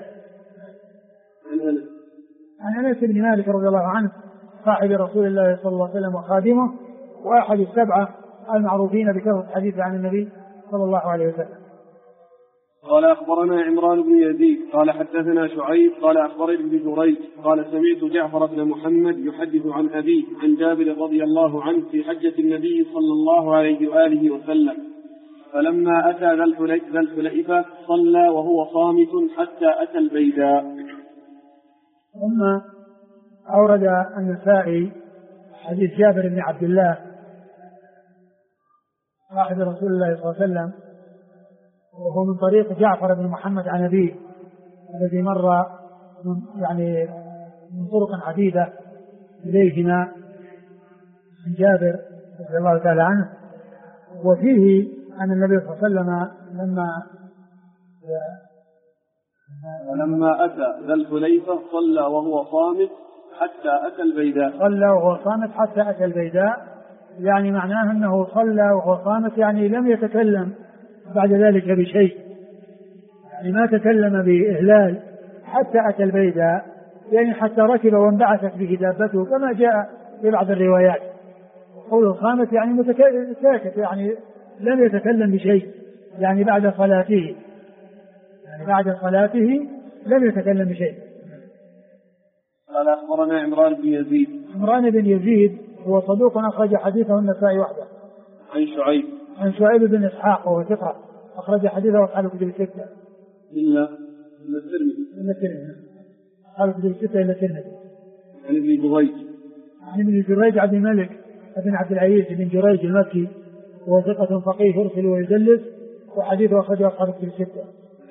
عن أنس بن مالك رضي الله عنه صاحب رسول الله صلى الله عليه وسلم وخادمه وأحد السبعة المعروفين بكثرة الحديث عن النبي صلى الله عليه وسلم. قال أخبرنا عمران بن يزيد قال حدثنا شعيب قال أخبرني ابن جريج قال سمعت جعفر بن محمد يحدث عن أبيه عن جابر رضي الله عنه في حجة النبي صلى الله عليه وآله وسلم فلما أتى ذا الحليفة صلى وهو صامت حتى أتى البيداء. ثم أورد النسائي حديث جابر بن عبد الله صاحب رسول الله صلى الله عليه وسلم، وهو من طريق جعفر بن محمد عن أبيه الذي مر يعني من طرق عديدة إليهما عن جابر رضي الله تعالى عنه، وفيه أن النبي صلى الله عليه وسلم لما أتى ذا الحليفة صلى وهو صامت حتى أتى البيداء. صلى وهو صامت حتى أتى البيداء، يعني معناه أنه صلى وهو صامت يعني لم يتكلم بعد ذلك بشيء، يعني ما تكلم بإهلال حتى أتى البيداء، يعني حتى ركب وانبعثت به دابته كما جاء في بعض الروايات. قوله صامت يعني ساكت، يعني لم يتكلم بشيء، يعني بعد صلاته لم يتكلم بشيء. قال أخبرنا عمران بن يزيد. عمران بن يزيد هو صدوق أخرج حديثه النسائي وحده. عن شعيب بن إسحاق وهو ثقة أخرج حديثه أصحاب الكتب الستة إلا الترمذي. أصحاب الكتب الستة إلا الترمذي. عن ابن جريج عبد الملك بن عبد العزيز بن جريج المكي وهو ثقة فقيه يرسل ويدلس، وحديثه أخرجه أصحاب الكتب الستة.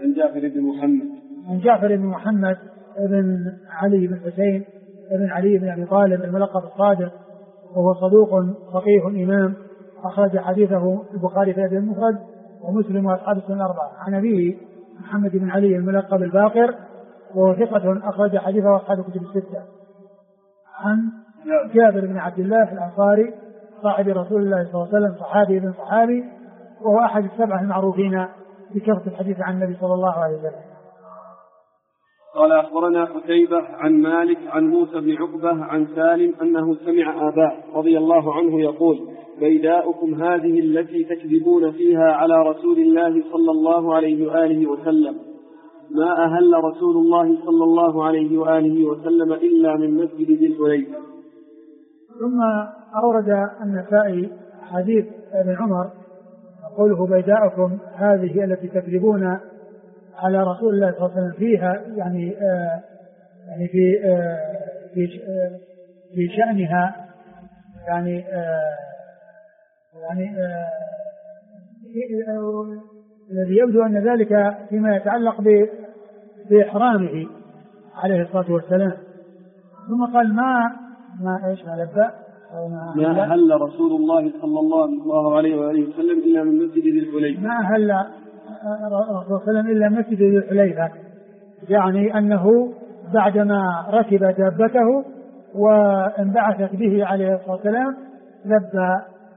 عن جعفر بن محمد ابن علي بن حسين ابن علي بن أبي طالب الملقب الصادق، وهو صدوق فقيه إمام أخرج حديثه البخاري في الأدب المفرد ومسلم وأصحاب السنن الأربعة. عن أبيه محمد بن علي الملقب الباقر وهو ثقة أخرج حديثه أصحاب الكتب الستة. عن جابر بن عبد الله الأنصاري صاحب رسول الله صلى الله عليه وسلم صحابي ابن صحابي، وهو أحد السبعة المعروفين بكثرة الحديث عن النبي صلى الله عليه وسلم. قال أخبرنا قتيبة عن مالك عن موسى بن عقبة عن سالم أنه سمع آباه رضي الله عنه يقول بيداؤكم هذه التي تكذبون فيها على رسول الله صلى الله عليه وآله وسلم ما أهل رسول الله صلى الله عليه وآله وسلم إلا من مسجد ذي الحليفة. ثم أورد النسائي حديث ابن عمر قوله بيداءكم هذه التي تكذبون على رسول الله صلى الله عليه وسلم فيها يعني في شأنها يعني الذي يبدو أن ذلك فيما يتعلق بإحرامه عليه الصلاة والسلام. ثم قال ما أهل رسول الله صلى الله عليه وآله وسلم إلا من مسجد ذي الحليفة. ما أهل رسول الله صلى الله عليه وسلم إلا مسجد ذي الحليفة، يعني أنه بعدما ركب دابته وانبعثت به عليه الصلاة والسلام لبى.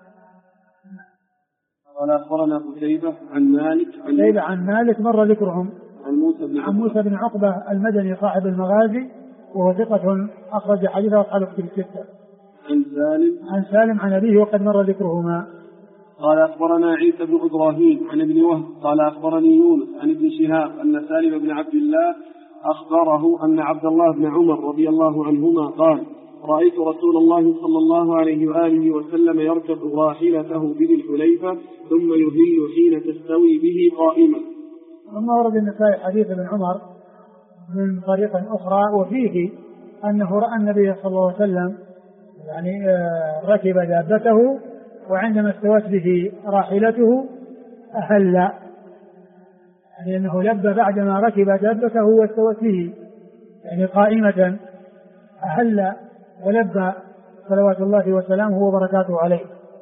قال أخبرنا قتيبة عن مالك مر ذكرهم عن موسى بن عقبة المدني صاحب المغازي وهو ثقة أخرج حديثه أصحاب الكتب الستة. عن سالم عن أبيه وقد مر ذكرهما. قال أخبرنا عيسى بن إبراهيم عن ابن وهب قال أخبرني يونس عن ابن شهاب أن سالم بن عبد الله أخبره أن عبد الله بن عمر رضي الله عنهما قال رأيت رسول الله صلى الله عليه وآله وسلم يركب راحلته بذي الحليفة ثم يهل حين تستوي به قائما. ثم ورد النسائي حديث ابن عمر من طريق أخرى وفيه أنه رأى النبي صلى الله عليه وسلم يعني ركب دابته وعندما استوت به راحلته أهل، يعني أنه لبى بعدما ركب دابته واستوت به يعني قائمة أهل ولبى صلوات الله وسلامه وبركاته عليه.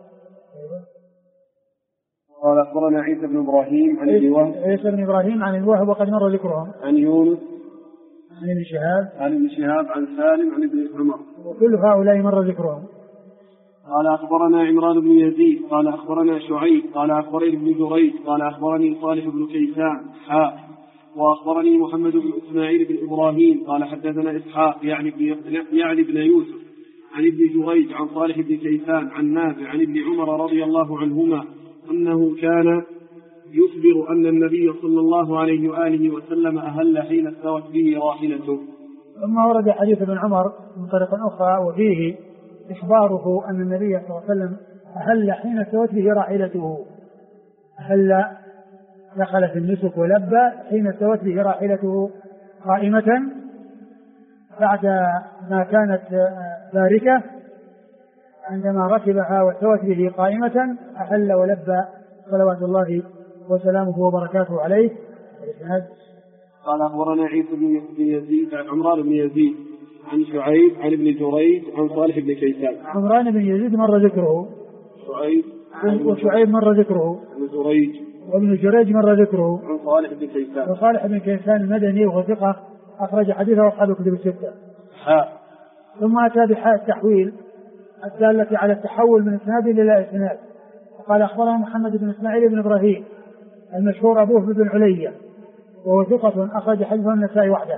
قال أخبرنا عيسى بن إبراهيم عن الوهب وقد مر ذكرهم. عن يونس عن ابن شهاب عن سالم عن ابن عمر وكل هؤلاء مر ذكرهم. قال أخبرنا عمران بن يزيد قال أخبرنا شعيب قال أخبرني ابن جريج قال أخبرني صالح بن كيسان وأخبرني محمد بن إسماعيل بن إبراهيم قال حدثنا إسحاق يعني ابن يوسف عن ابن جريج عن صالح بن كيسان عن نافع عن ابن عمر رضي الله عنهما أنه كان يخبر أن النبي صلى الله عليه وآله وسلم أهل حين استوت به راحلته. ثم ورد حديث ابن عمر من طريق أخرى وفيه إخباره أن النبي صلى الله عليه وسلم أهل حين استوت به راحلته، أهل دخل في النسك ولبى حين استوت به راحلته قائمة بعد ما كانت باركة، عندما ركبها واستوت به قائمة أهل ولبى صلوات الله وسلامه وبركاته عليه. قال أخبرنا عيسى بن يزيد عن عمران بن يزيد عن شعيب عن ابن جريج عن صالح بن كيسان. عمران بن يزيد مر ذكره، وشعيب مر ذكره، وابن جريج مر ذكره، عن صالح بن كيسان. وصالح بن كيسان المدني وهو ثقة أخرج حديثه أصحاب الكتب الستة. ثم أتى بحاء التحويل الدالة على التحول من إسناد إلى إسناد. قال أخبرنا محمد بن إسماعيل بن إبراهيم المشهور أبوه بن علية وهو ثقة أخرج حديثه النسائي وحده.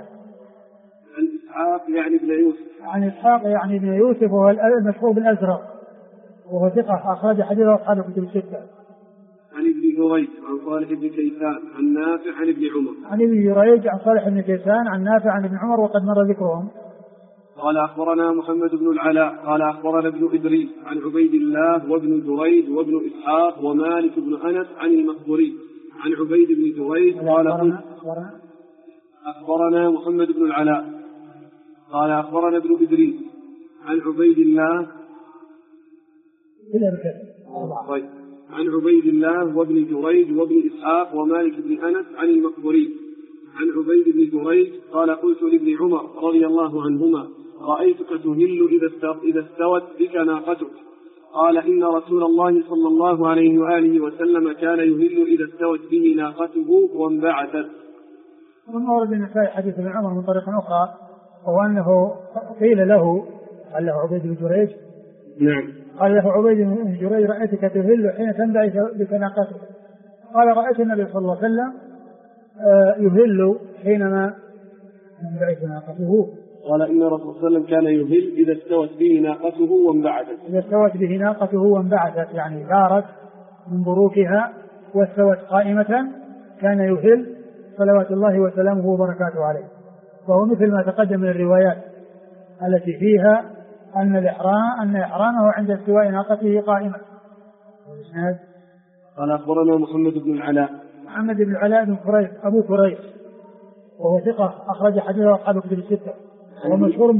عن إسحاق يعني ابن يوسف وهو المشهور بالأزرق وهو ثقة أخرج حديثه أصحاب الكتب الستة. عن ابن جريج عن صالح بن كيسان عن نافع عن ابن عمر. عن ابن جريج عن صالح بن كيسان عن نافع عن ابن عمر وقد مر ذكرهم. قال أخبرنا محمد بن العلاء قال أخبرنا ابن إدريس عن عبيد الله وابن جريج وابن إسحاق ومالك بن أنس عن المخبري عن عبيد بن جريج قال أخبرنا محمد بن العلاء قال أخبرنا ابن إدريس عن عبيد الله عن عبيد الله وابن جريج وابن إسحاق ومالك بن أنس عن المخبري عن عبيد بن جريج قال قلت لابن عمر رضي الله عنهما رأيتك تهل إذا استوت بك ناقتك. قال إن رسول الله صلى الله عليه وآله وسلم كان يهل إذا استوت به ناقته وانبعثت. ثم ورد النسائي حديث ابن عمر من طريق أخرى وهو أنه قيل له قال له عبيد بن جريج نعم قال له عبيد بن جريج رأيتك تهل حين تنبعث بك ناقتك. قال رأيت النبي صلى الله عليه وسلم يهل حينما تنبعث ناقته. قال إن رسول الله صلى الله عليه وسلم كان يهل إذا استوت به ناقته وانبعثت. إذا استوت به ناقته وانبعثت يعني دارت من بروكها واستوت قائمة كان يهل صلوات الله وسلامه وبركاته عليه. وهو مثل ما تقدم من الروايات التي فيها أن إحرامه عند استواء ناقته قائمة. قال أخبرنا محمد بن العلاء. محمد بن العلاء بن كريب أبو كريب، وهو ثقة أخرج حديثه أصحاب الكتب الستة، وهو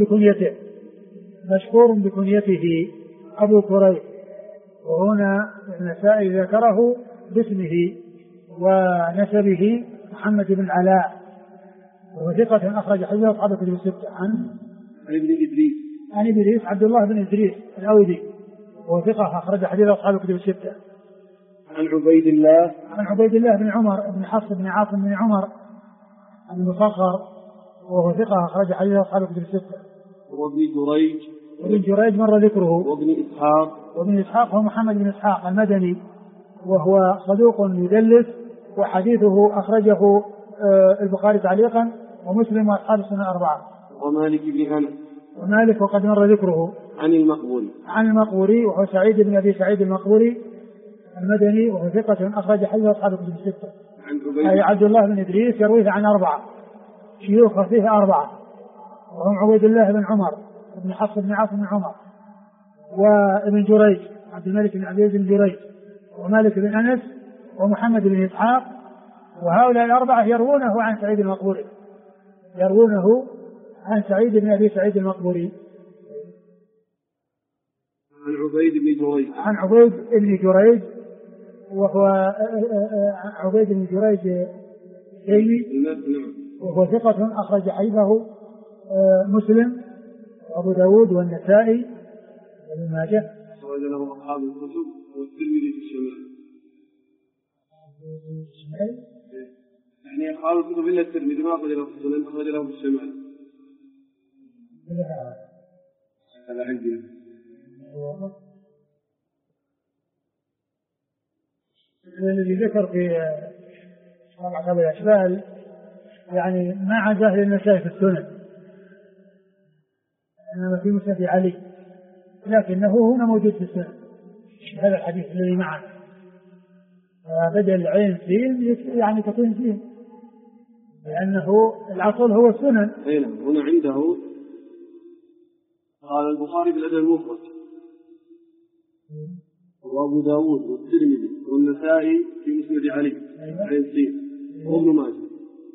مشهور بكنيته أبو كريب. وهنا النسائي ذكره باسمه ونسبه محمد بن العلاء، وهو ثقة أخرج حديثه أصحاب الكتب الستة. عن ابن إدريس عبد الله بن إدريس الأودي، وهو ثقة أخرج حديثه أصحاب الكتب الستة. عن عبيد الله بن عمر بن حفص بن عاصم بن عمر المصغر، وهو ثقة أخرج حديثه أصحاب الكتب الستة. وابن جريج مر ذكره. وابن إسحاق هو محمد بن إسحاق المدني، وهو صدوق يدلس، وحديثه أخرجه البخاري تعليقا ومسلم وأصحاب السنن الأربعة. ومالك وقد مر ذكره. عن المقبوري وهو سعيد بن أبي سعيد المقبوري المدني، وهو ثقة أخرج حديث أصحاب الكتب الستة. أي عبد الله بن إدريس يرويه عن 4 شيوخ فيه 4، وهم عبيد الله بن عمر بن حفص بن عاصم بن عمر، وابن جريج عبد الملك بن عبيد بن جريج، ومالك بن أنس، ومحمد بن إسحاق. وهؤلاء 4 يروونه عن سعيد المقبوري، عن سعيد بن أبي سعيد المقبوري. عن عبيد بن جريج وهو عبيد بن جريج تيمي، وهو ثقة أخرج حديثه مسلم وأبو داود والنسائي وابن ماجه. أخرج له أصحاب الكتب والترمذي في الشمال. يعني أصحاب الكتب إلا الترمذي ما أخرج له في السنن، أخرج له في الشمال. هذا عندي. الذي ذكر في طبعا الأشبال يعني ما عزاه للنسائي في السنن، إنما في مسند علي، لكنه هنا موجود في السنن هذا الحديث الذي معنا. بدل العين سين يعني تكون سين، لأنه العصر هو السنن. هنا عنده قال البخاري في الأدب المفرد، وأبو داود والترمذي والنسائي في مسند علي عين سين، وابن ماجه.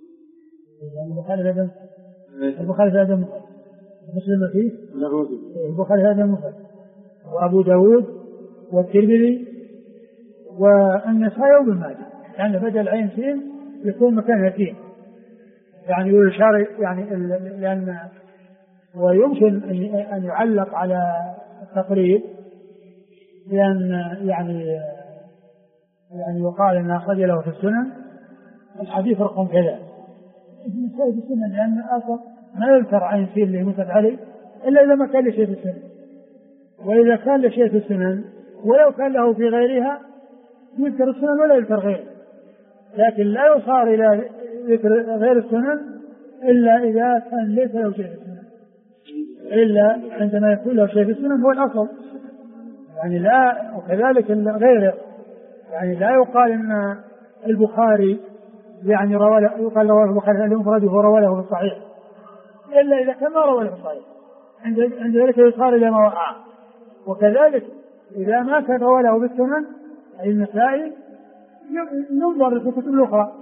البخاري في الأدب المفرد، مسلم فيه البخاري في الأدب المفرد، وأبو داود والترمذي والنسائي وابن ماجه. يعني بدل عين سين يكون مكانها سين، يعني يشار يعني لأن ويمكن أن يعلق على التقريب، لأن يعني يقال أن أخرج له في السنن الحديث رقم كذا في السنن، لأن أصلا ما يذكر عين سين اللي مسند علي إلا إذا ما كان له شيء في السنن، وإذا كان له شيء في السنن ولو كان له في غيرها يذكر السنن ولا يذكر غيره، لكن لا يصار إلى ذكر غير السنن إلا إذا كان ليس له شيء في السنن، إلا عندما يكون له شيء في السنن هو الأصل. يعني لا، وكذلك غيره، يعني لا يقال أن البخاري يعني يقال له البخاري المفرد وهو رواه له في الصحيح إلا إذا كان ما رواه له في الصحيح، عند ذلك يصار إلى ما وقع. وكذلك إذا ما كان رواه له بالسنن أي النسائي ينظر في الكتب الأخرى.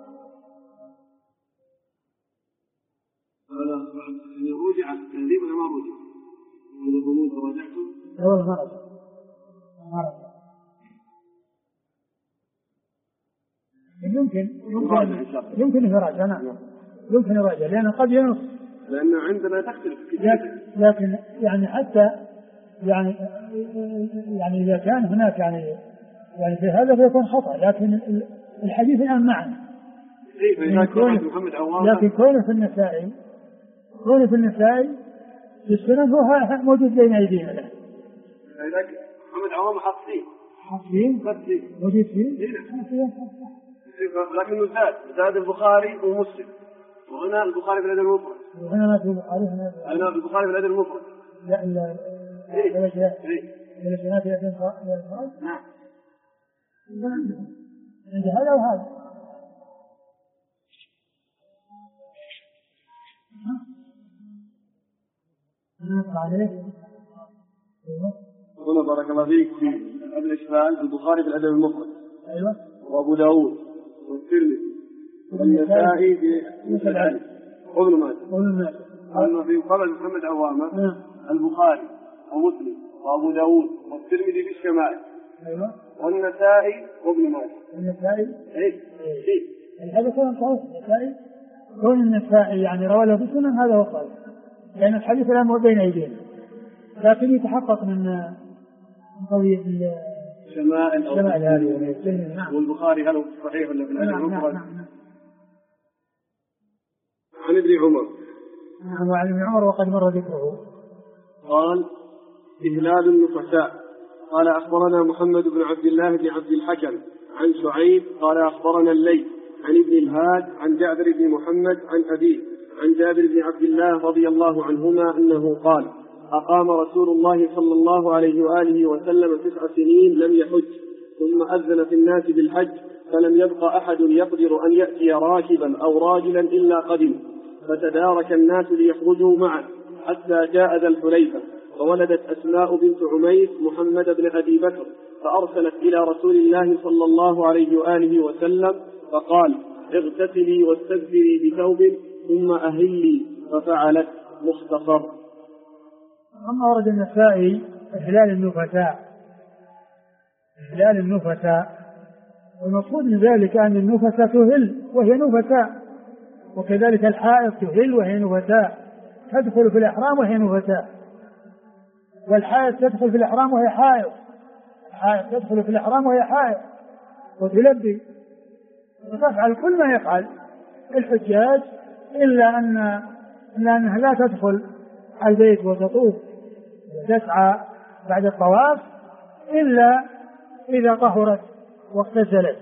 رجع التهذيب ولا ما رجع؟ من الغموض راجعتم؟ هو المرض يمكن يراجع. نعم يمكن يراجع، لأنه قد ينص، لأن عندنا تختلف لكن يعني حتى يعني إذا كان هناك يعني في هذا فيكون خطأ، لكن الحديث الآن معنا. لكن كونه في النسائي في السنن هو موجود بين أيدينا الآن. لكن محمد عوام حاطين موجود فيه، لكنه زاد البخاري ومسلم، وهنا البخاري في الأدب المفرد، وهنا في البخاري في الأدب المفرد. لا الجنات يأتين نعم عند هذا وهذا. عليه. هنا بارك الله فيك في الإشكال البخاري في الأدب المفرد. أيوة. وأبو داود والترمذي والنسائي في مسند وابن ماجه. أما في قبل محمد عوامة البخاري ومسلم وأبو داود والترمذي في الشمائل. أيوة. والنسائي وابن ماجه. النسائي. إيه. هذا كلام صحيح. النسائي. كون النسائي يعني رواه له بسنن هذا هو صحيح. لأن الحديث الآن بين أيدينا. لكن يتحقق من طريق شمائل هذه. والبخاري هل هو صحيح ولا في الأدب المفرد؟ نعم. عن ابن عمر. وعن ابن عمر وقد مر ذكره. قال إهلال النفساء. قال أخبرنا محمد بن عبد الله بن عبد الحكم عن شعيب قال أخبرنا الليث عن ابن الهاد عن جابر بن محمد عن أبيه عن جابر بن عبد الله رضي الله عنهما أنه قال أقام رسول الله صلى الله عليه وآله وسلم 9 سنين لم يحج، ثم أذن في الناس بالحج فلم يبق أحد يقدر أن يأتي راكبا أو راجلا إلا قدم، فتدارك الناس ليخرجوا معه حتى جاء ذا الحليفة، فولدت أسماء بنت عميس محمد بن أبي بكر، فأرسلت إلى رسول الله صلى الله عليه وآله وسلم فقال اغتسلي واستغفري بثوب ثم أهلي، ففعلت. مختصر. أما ورد النسائي إهلال النفساء والمقصود من ذلك أن النفساء تهل وهي نفساء، وكذلك الحائض تهل وهي نفساء، تدخل في الإحرام وهي نفساء، والحائض تدخل في الإحرام وهي حائض، الحائض تدخل في الإحرام وهي حائض وتلبي وتفعل كل ما يفعل الحجاج، إلا أنها لا تدخل البيت وتطوف وتسعى بعد الطواف إلا إذا طهرت واغتسلت.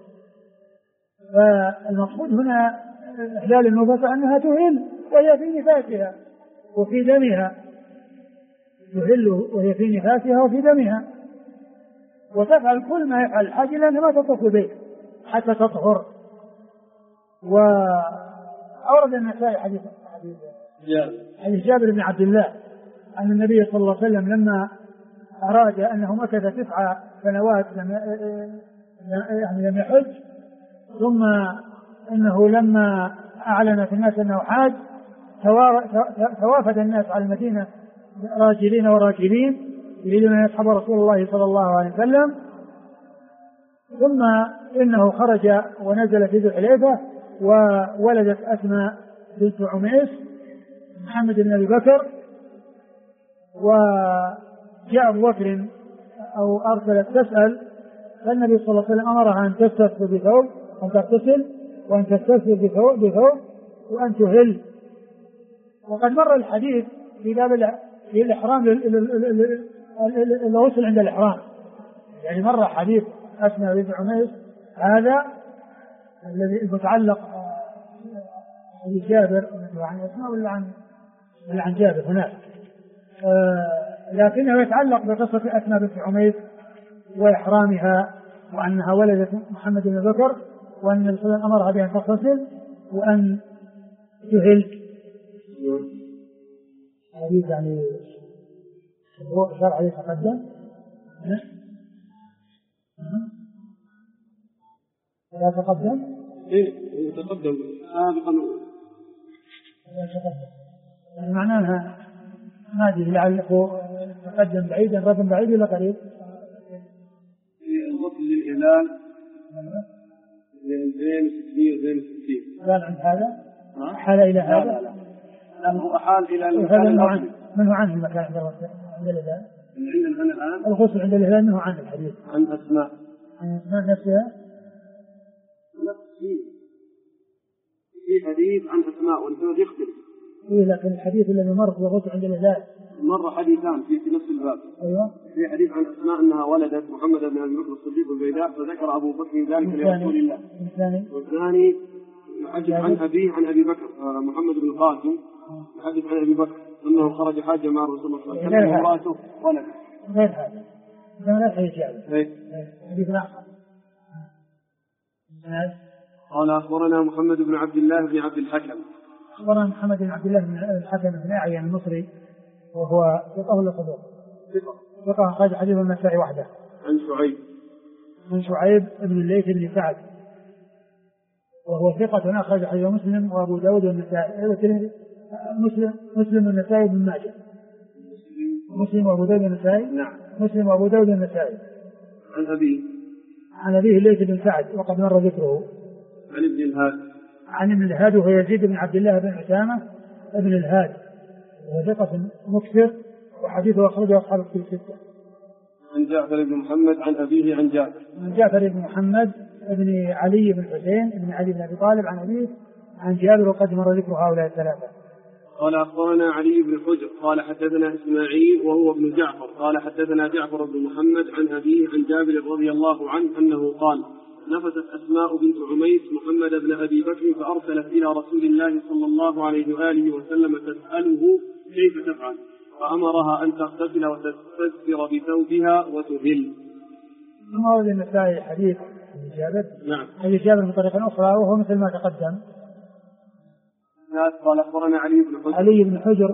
فالمقصود هنا إحلال النفس أنها تهل وهي في نفاسها وفي دمها، تهل وهي في نفاسها وفي دمها، وتفعل كل ما يفعل الحاج لأنها ما تطوف البيت حتى تطهر. وأورد النسائي حديث جابر بن عبد الله أن النبي صلى الله عليه وسلم لما أراد أنه مكث 9 سنوات لم يحج، ثم إنه لما أعلن في الناس أنه حاج توافد الناس على المدينة راجلين وراكبين يريدون أن يصحبوا رسول الله صلى الله عليه وسلم، ثم إنه خرج ونزل في ذي الحليفة وولدت أسماء بنت عميس محمد بن أبي بكر، وجاء أبو بكر أو أرسلت تسأل، فالنبي صلى الله عليه وسلم أمرها أن تستغفر بثوب، أن تغتسل وأن تستغفر بثوب وأن تهل. وقد مر الحديث في باب الإحرام الغسل عند الإحرام، يعني مر حديث أسماء بنت عميس هذا الذي المتعلق بجابر عن أسماء ولا عن جابر هناك، لكنه يتعلق بقصة أسماء بنت عميس وإحرامها وأنها ولدت محمد بن بكر، وأن النبي صلى الله عليه وسلم أمرها بأن تغتسل وأن تهل. حديث يعني شرع يتقدم لا تقدم يتقدم سابقا يعني معناها ما أدري لعله تقدم بعيدا رقم بعيد ولا قريب. الغسل للإهلال 260 قال عند هذا حال إلى هذا هو حال إلى المكان منه عنه المكان عند الإهلال عندنا الآن الغسل عند الإهلال منه عنه الحديث عن أسماء نفسها في حديث عن أسماء والسند يختلف. لكن الحديث الذي مر في الغسل عند الإهلال مر حديثان في نفس الباب. أيوة. في حديث عن أسماء أنها ولدت محمد بن أبي بكر الصديق البيداء، فذكر أبو بكر ذلك لرسول الله. والثاني يحدث عن أبيه عن أبي بكر محمد بن القاسم، يحدث عن أبي بكر أنه خرج حاجة مع رسول الله صلى الله عليه وسلم وامرأته ولد. غير هذا. لا حديث هذا. حديث آخر. قال أخبرنا محمد بن عبد الله بن عبد الحكم. أخبرنا محمد بن عبد الله بن الحكم بن أعين المصري وهو ثقة ولا صدوق؟ ثقة أخرج حديث النسائي وحده. عن شعيب بن الليث بن سعد وهو ثقة أخرج حديث مسلم وأبو داود والنسائي مسلم والنسائي بن ماجه. مسلم وأبو داود والنسائي. نعم. مسلم وأبو داود والنسائي. عن أبيه الليث بن سعد وقد مر ذكره. عن ابن الهاد وهو يزيد بن عبد الله بن عثامة ابن الهاد وهو ثقة مكثر وحديثه أخرجه أصحاب الكتب الستة. عن جعفر بن محمد عن أبيه عن جابر. عن جعفر بن محمد ابن علي بن حسين ابن علي بن أبي طالب عن أبيه عن جابر وقد مر ذكر هؤلاء الثلاثة. قال أخبرنا علي بن حجر قال حدثنا إسماعيل وهو ابن جعفر قال حدثنا جعفر بن محمد عن أبيه عن جابر رضي الله عنه أنه قال نفست أسماء بنت عميس محمد بن أبي بكر فأرسلت إلى رسول الله صلى الله عليه وآله وسلم تسأله كيف تفعل فأمرها أن تغتسل وتستثر بثوبها وتهل. ثم ورد النسائي حديث جابر. نعم. حديث جابر بطريقة أخرى وهو مثل ما تقدم. قال أخبرنا علي بن حجر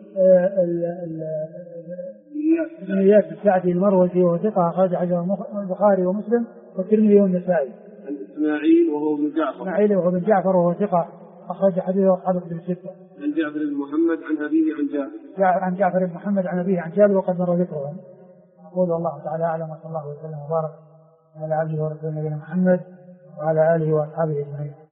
بن إياس السعدي المروزي وهو ثقة أخرج حديث البخاري ومسلم والترمذي والنسائي. عن إسماعيل وهو ابن جعفر وهو ثقة أخرج حديثه أصحاب الكتب الستة. عن جعفر بن محمد عن أبيه عن جابر. عن جعفر بن محمد عن أبيه عن جابر وقد مر ذكرهم. أقول الله تعالى أعلم وصلى الله وسلم وبارك على عبده ورسوله نبينا محمد وعلى آله وأصحابه أجمعين.